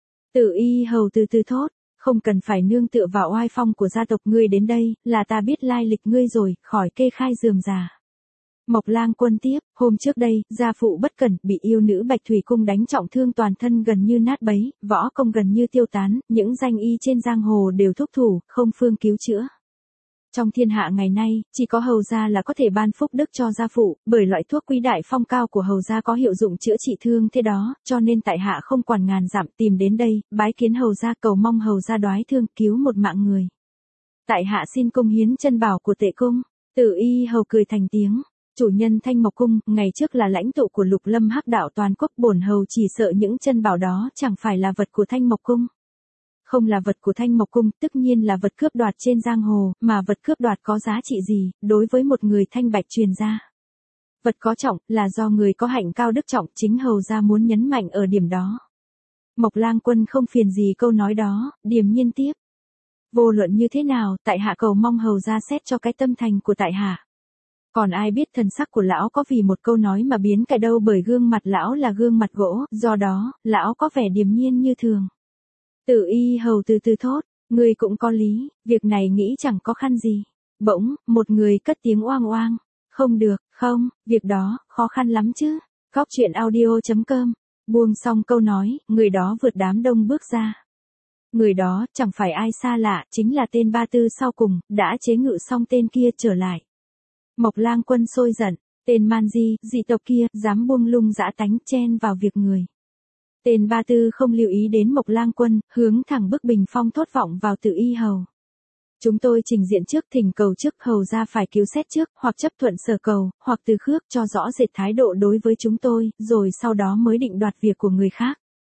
[SPEAKER 1] Tự Y Hầu từ từ thốt, không cần phải nương tựa vào oai phong của gia tộc, ngươi đến đây, là ta biết lai lịch ngươi rồi, khỏi kê khai rườm rà. Mộc Lang Quân tiếp, hôm trước đây, gia phụ bất cẩn, bị yêu nữ Bạch Thủy Cung đánh trọng thương, toàn thân gần như nát bấy, võ công gần như tiêu tán, những danh y trên giang hồ đều thúc thủ, không phương cứu chữa. Trong thiên hạ ngày nay, chỉ có hầu gia là có thể ban phúc đức cho gia phụ, bởi loại thuốc quý đại phong cao của hầu gia có hiệu dụng chữa trị thương thế đó, cho nên tại hạ không quản ngàn dặm tìm đến đây, bái kiến hầu gia, cầu mong hầu gia đoái thương, cứu một mạng người. Tại hạ xin công hiến chân bảo của Tệ Cung. Tự Y Hầu cười thành tiếng. Chủ nhân Thanh Mộc Cung, ngày trước là lãnh tụ của Lục Lâm Hắc Đạo toàn quốc, bổn hầu chỉ sợ những chân bảo đó chẳng phải là vật của Thanh Mộc Cung. Không là vật của Thanh Mộc Cung, tất nhiên là vật cướp đoạt trên giang hồ, mà vật cướp đoạt có giá trị gì, đối với một người thanh bạch truyền ra. Vật có trọng, là do người có hạnh cao đức trọng, chính hầu gia muốn nhấn mạnh ở điểm đó. Mộc Lang Quân không phiền gì câu nói đó, điềm nhiên tiếp. Vô luận như thế nào, tại hạ cầu mong hầu gia xét cho cái tâm thành của tại hạ. Còn ai biết thần sắc của lão có vì một câu nói mà biến cải đâu, bởi gương mặt lão là gương mặt gỗ, do đó, lão có vẻ điềm nhiên như thường. Tự Y Hầu từ từ thốt, ngươi cũng có lý, việc này nghĩ chẳng có khăn gì. Bỗng, một người cất tiếng oang oang, không được, không, việc đó, khó khăn lắm chứ. Góc chuyện audio.com, buông xong câu nói, người đó vượt đám đông bước ra. Người đó, chẳng phải ai xa lạ, chính là tên Ba Tư sau cùng, đã chế ngự xong tên kia trở lại. Mộc Lang Quân sôi giận, tên man di, dị tộc kia, dám buông lung dã tánh chen vào việc người. Tên Ba Tư không lưu ý đến Mộc Lang Quân, hướng thẳng bức bình phong thốt vọng vào Tự Y Hầu. Chúng tôi trình diện trước, thỉnh cầu trước, hầu gia phải cứu xét trước, hoặc chấp thuận sở cầu, hoặc từ khước, cho rõ rệt thái độ đối với chúng tôi, rồi sau đó mới định đoạt việc của người khác.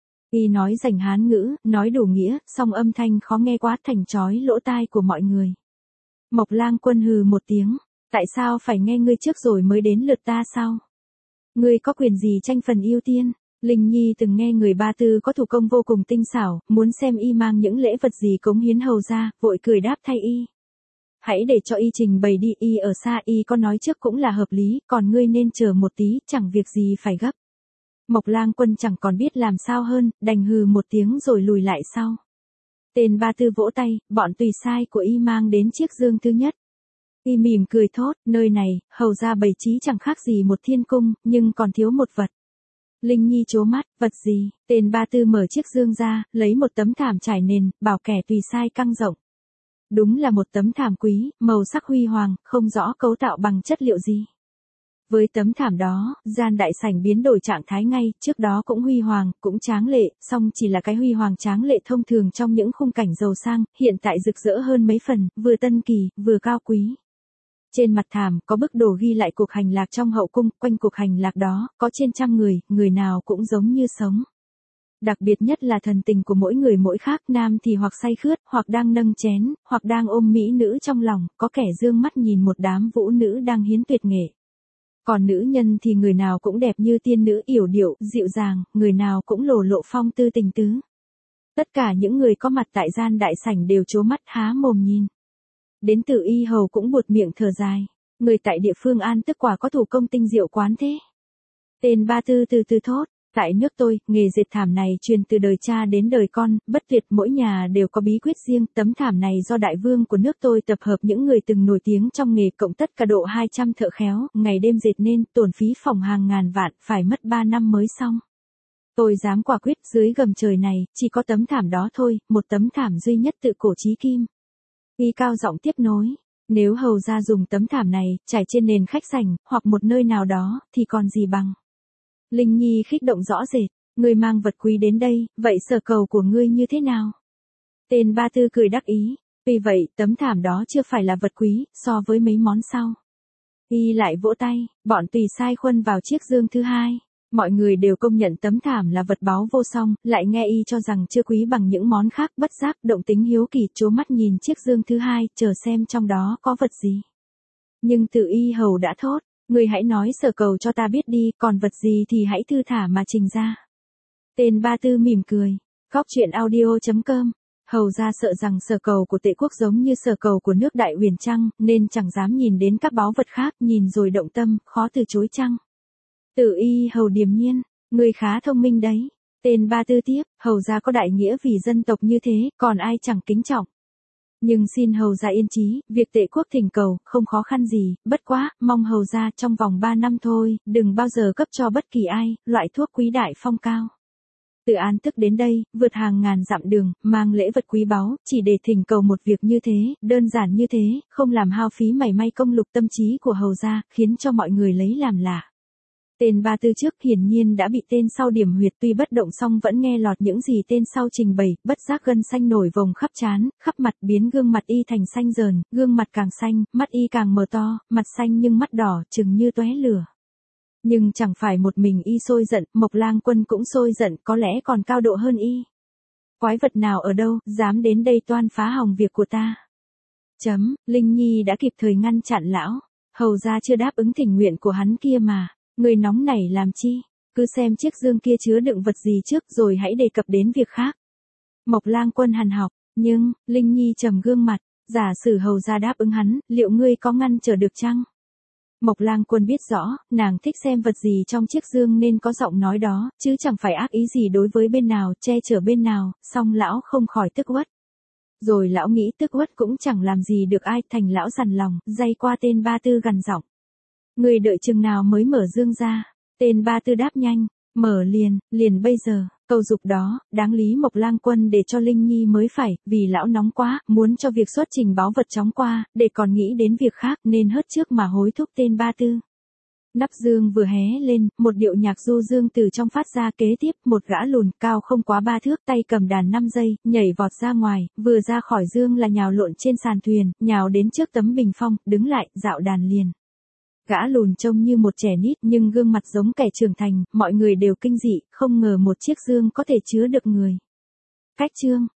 [SPEAKER 1] Y nói rành Hán ngữ, nói đủ nghĩa, song âm thanh khó nghe quá thành chói lỗ tai của mọi người. Mộc Lang Quân hừ một tiếng, tại sao phải nghe ngươi trước rồi mới đến lượt ta sao? Ngươi có quyền gì tranh phần ưu tiên? Linh Nhi từng nghe người Ba Tư có thủ công vô cùng tinh xảo, muốn xem y mang những lễ vật gì cống hiến hầu ra, vội cười đáp thay y. Hãy để cho y trình bày đi, y ở xa y có nói trước cũng là hợp lý, còn ngươi nên chờ một tí, chẳng việc gì phải gấp. Mộc Lang Quân chẳng còn biết làm sao hơn, đành hừ một tiếng rồi lùi lại sau. Tên Ba Tư vỗ tay, bọn tùy sai của y mang đến chiếc dương thứ nhất. Y mỉm cười thốt, nơi này, hầu ra bày trí chẳng khác gì một thiên cung, nhưng còn thiếu một vật. Linh Nhi trố mắt, vật gì? Tên Ba Tư mở chiếc dương ra, lấy một tấm thảm trải nền, bảo kẻ tùy sai căng rộng. Đúng là một tấm thảm quý, màu sắc huy hoàng, không rõ cấu tạo bằng chất liệu gì. Với tấm thảm đó, gian đại sảnh biến đổi trạng thái ngay, trước đó cũng huy hoàng, cũng tráng lệ, song chỉ là cái huy hoàng tráng lệ thông thường trong những khung cảnh giàu sang, hiện tại rực rỡ hơn mấy phần, vừa tân kỳ, vừa cao quý. Trên mặt thảm có bức đồ ghi lại cuộc hành lạc trong hậu cung, quanh cuộc hành lạc đó, có trên trăm người, người nào cũng giống như sống. Đặc biệt nhất là thần tình của mỗi người mỗi khác, nam thì hoặc say khướt, hoặc đang nâng chén, hoặc đang ôm mỹ nữ trong lòng, có kẻ dương mắt nhìn một đám vũ nữ đang hiến tuyệt nghệ. Còn nữ nhân thì người nào cũng đẹp như tiên nữ yểu điệu, dịu dàng, người nào cũng lồ lộ phong tư tình tứ. Tất cả những người có mặt tại gian đại sảnh đều trố mắt há mồm nhìn. Đến Tử Y hầu cũng buột miệng thở dài. Người tại địa phương An Tức quả có thủ công tinh diệu quán thế. Tên Ba Tư từ từ thốt. Tại nước tôi, nghề dệt thảm này truyền từ đời cha đến đời con, bất tuyệt, mỗi nhà đều có bí quyết riêng. Tấm thảm này do đại vương của nước tôi tập hợp những người từng nổi tiếng trong nghề, cộng tất cả độ 200 thợ khéo, ngày đêm dệt nên, tổn phí phòng hàng ngàn vạn, phải mất 3 năm mới xong. Tôi dám quả quyết, dưới gầm trời này, chỉ có tấm thảm đó thôi, một tấm thảm duy nhất tự cổ chí kim. Y cao giọng tiếp nối. Nếu hầu ra dùng tấm thảm này, trải trên nền khách sảnh, hoặc một nơi nào đó, thì còn gì bằng. Linh Nhi khích động rõ rệt. Ngươi mang vật quý đến đây, vậy sở cầu của ngươi như thế nào? Tên Ba Tư cười đắc ý. Vì vậy, tấm thảm đó chưa phải là vật quý, so với mấy món sau. Y lại vỗ tay, bọn tùy sai khuân vào chiếc dương thứ hai. Mọi người đều công nhận tấm thảm là vật báu vô song, lại nghe y cho rằng chưa quý bằng những món khác, bất giác động tính hiếu kỳ trố mắt nhìn chiếc dương thứ hai, chờ xem trong đó có vật gì. Nhưng Tử Y hầu đã thốt, ngươi hãy nói sở cầu cho ta biết đi, còn vật gì thì hãy thư thả mà trình ra. Tên Ba Tư mỉm cười, Góc truyện audio.com. Hầu ra sợ rằng sở cầu của Tệ quốc giống như sở cầu của nước Đại Huyền chăng, nên chẳng dám nhìn đến các báu vật khác, nhìn rồi động tâm, khó từ chối chăng. Tử Y hầu điềm nhiên, ngươi khá thông minh đấy. Tên Ba Tư tiếp, hầu ra có đại nghĩa vì dân tộc như thế, còn ai chẳng kính trọng. Nhưng xin hầu ra yên chí, việc Tệ quốc thỉnh cầu, không khó khăn gì, bất quá, mong hầu ra trong vòng 3 năm thôi, đừng bao giờ cấp cho bất kỳ ai, loại thuốc quý đại phong cao. Từ An Tức đến đây, vượt hàng ngàn dặm đường, mang lễ vật quý báu, chỉ để thỉnh cầu một việc như thế, đơn giản như thế, không làm hao phí mảy may công lục tâm trí của hầu ra, khiến cho mọi người lấy làm lạ. Tên Ba Tư trước hiển nhiên đã bị tên sau điểm huyệt, tuy bất động song vẫn nghe lọt những gì tên sau trình bày, bất giác gân xanh nổi vồng khắp trán, khắp mặt, biến gương mặt y thành xanh dờn, gương mặt càng xanh, mắt y càng mở to, mặt xanh nhưng mắt đỏ, chừng như tóe lửa. Nhưng chẳng phải một mình y sôi giận, Mộc Lang Quân cũng sôi giận, có lẽ còn cao độ hơn y. Quái vật nào ở đâu, dám đến đây toan phá hỏng việc của ta. Linh Nhi đã kịp thời ngăn chặn lão, hầu ra chưa đáp ứng thỉnh nguyện của hắn kia mà. Người nóng nảy làm chi, cứ xem chiếc dương kia chứa đựng vật gì trước rồi hãy đề cập đến việc khác. Mộc Lang Quân hằn học, nhưng, Linh Nhi trầm gương mặt, giả sử hầu ra đáp ứng hắn, liệu ngươi có ngăn trở được chăng? Mộc Lang Quân biết rõ, nàng thích xem vật gì trong chiếc dương nên có giọng nói đó, chứ chẳng phải ác ý gì đối với bên nào, che chở bên nào, song lão không khỏi tức uất. Rồi lão nghĩ tức uất cũng chẳng làm gì được ai, thành lão dằn lòng, day qua tên Ba Tư gằn giọng. Người đợi chừng nào mới mở dương ra? Tên Ba Tư đáp nhanh, mở liền bây giờ. Câu dục đó, đáng lý Mộc Lang Quân để cho Linh Nhi mới phải, vì lão nóng quá, muốn cho việc xuất trình báu vật chóng qua, để còn nghĩ đến việc khác nên hớt trước mà hối thúc tên Ba Tư. Nắp dương vừa hé lên, một điệu nhạc du dương từ trong phát ra, kế tiếp, một gã lùn, cao không quá 3 thước, tay cầm đàn 5 giây, nhảy vọt ra ngoài, vừa ra khỏi dương là nhào lộn trên sàn thuyền, nhào đến trước tấm bình phong, đứng lại, dạo đàn liền. Gã lùn trông như một trẻ nít nhưng gương mặt giống kẻ trưởng thành, mọi người đều kinh dị, không ngờ một chiếc dương có thể chứa được người. Cách chương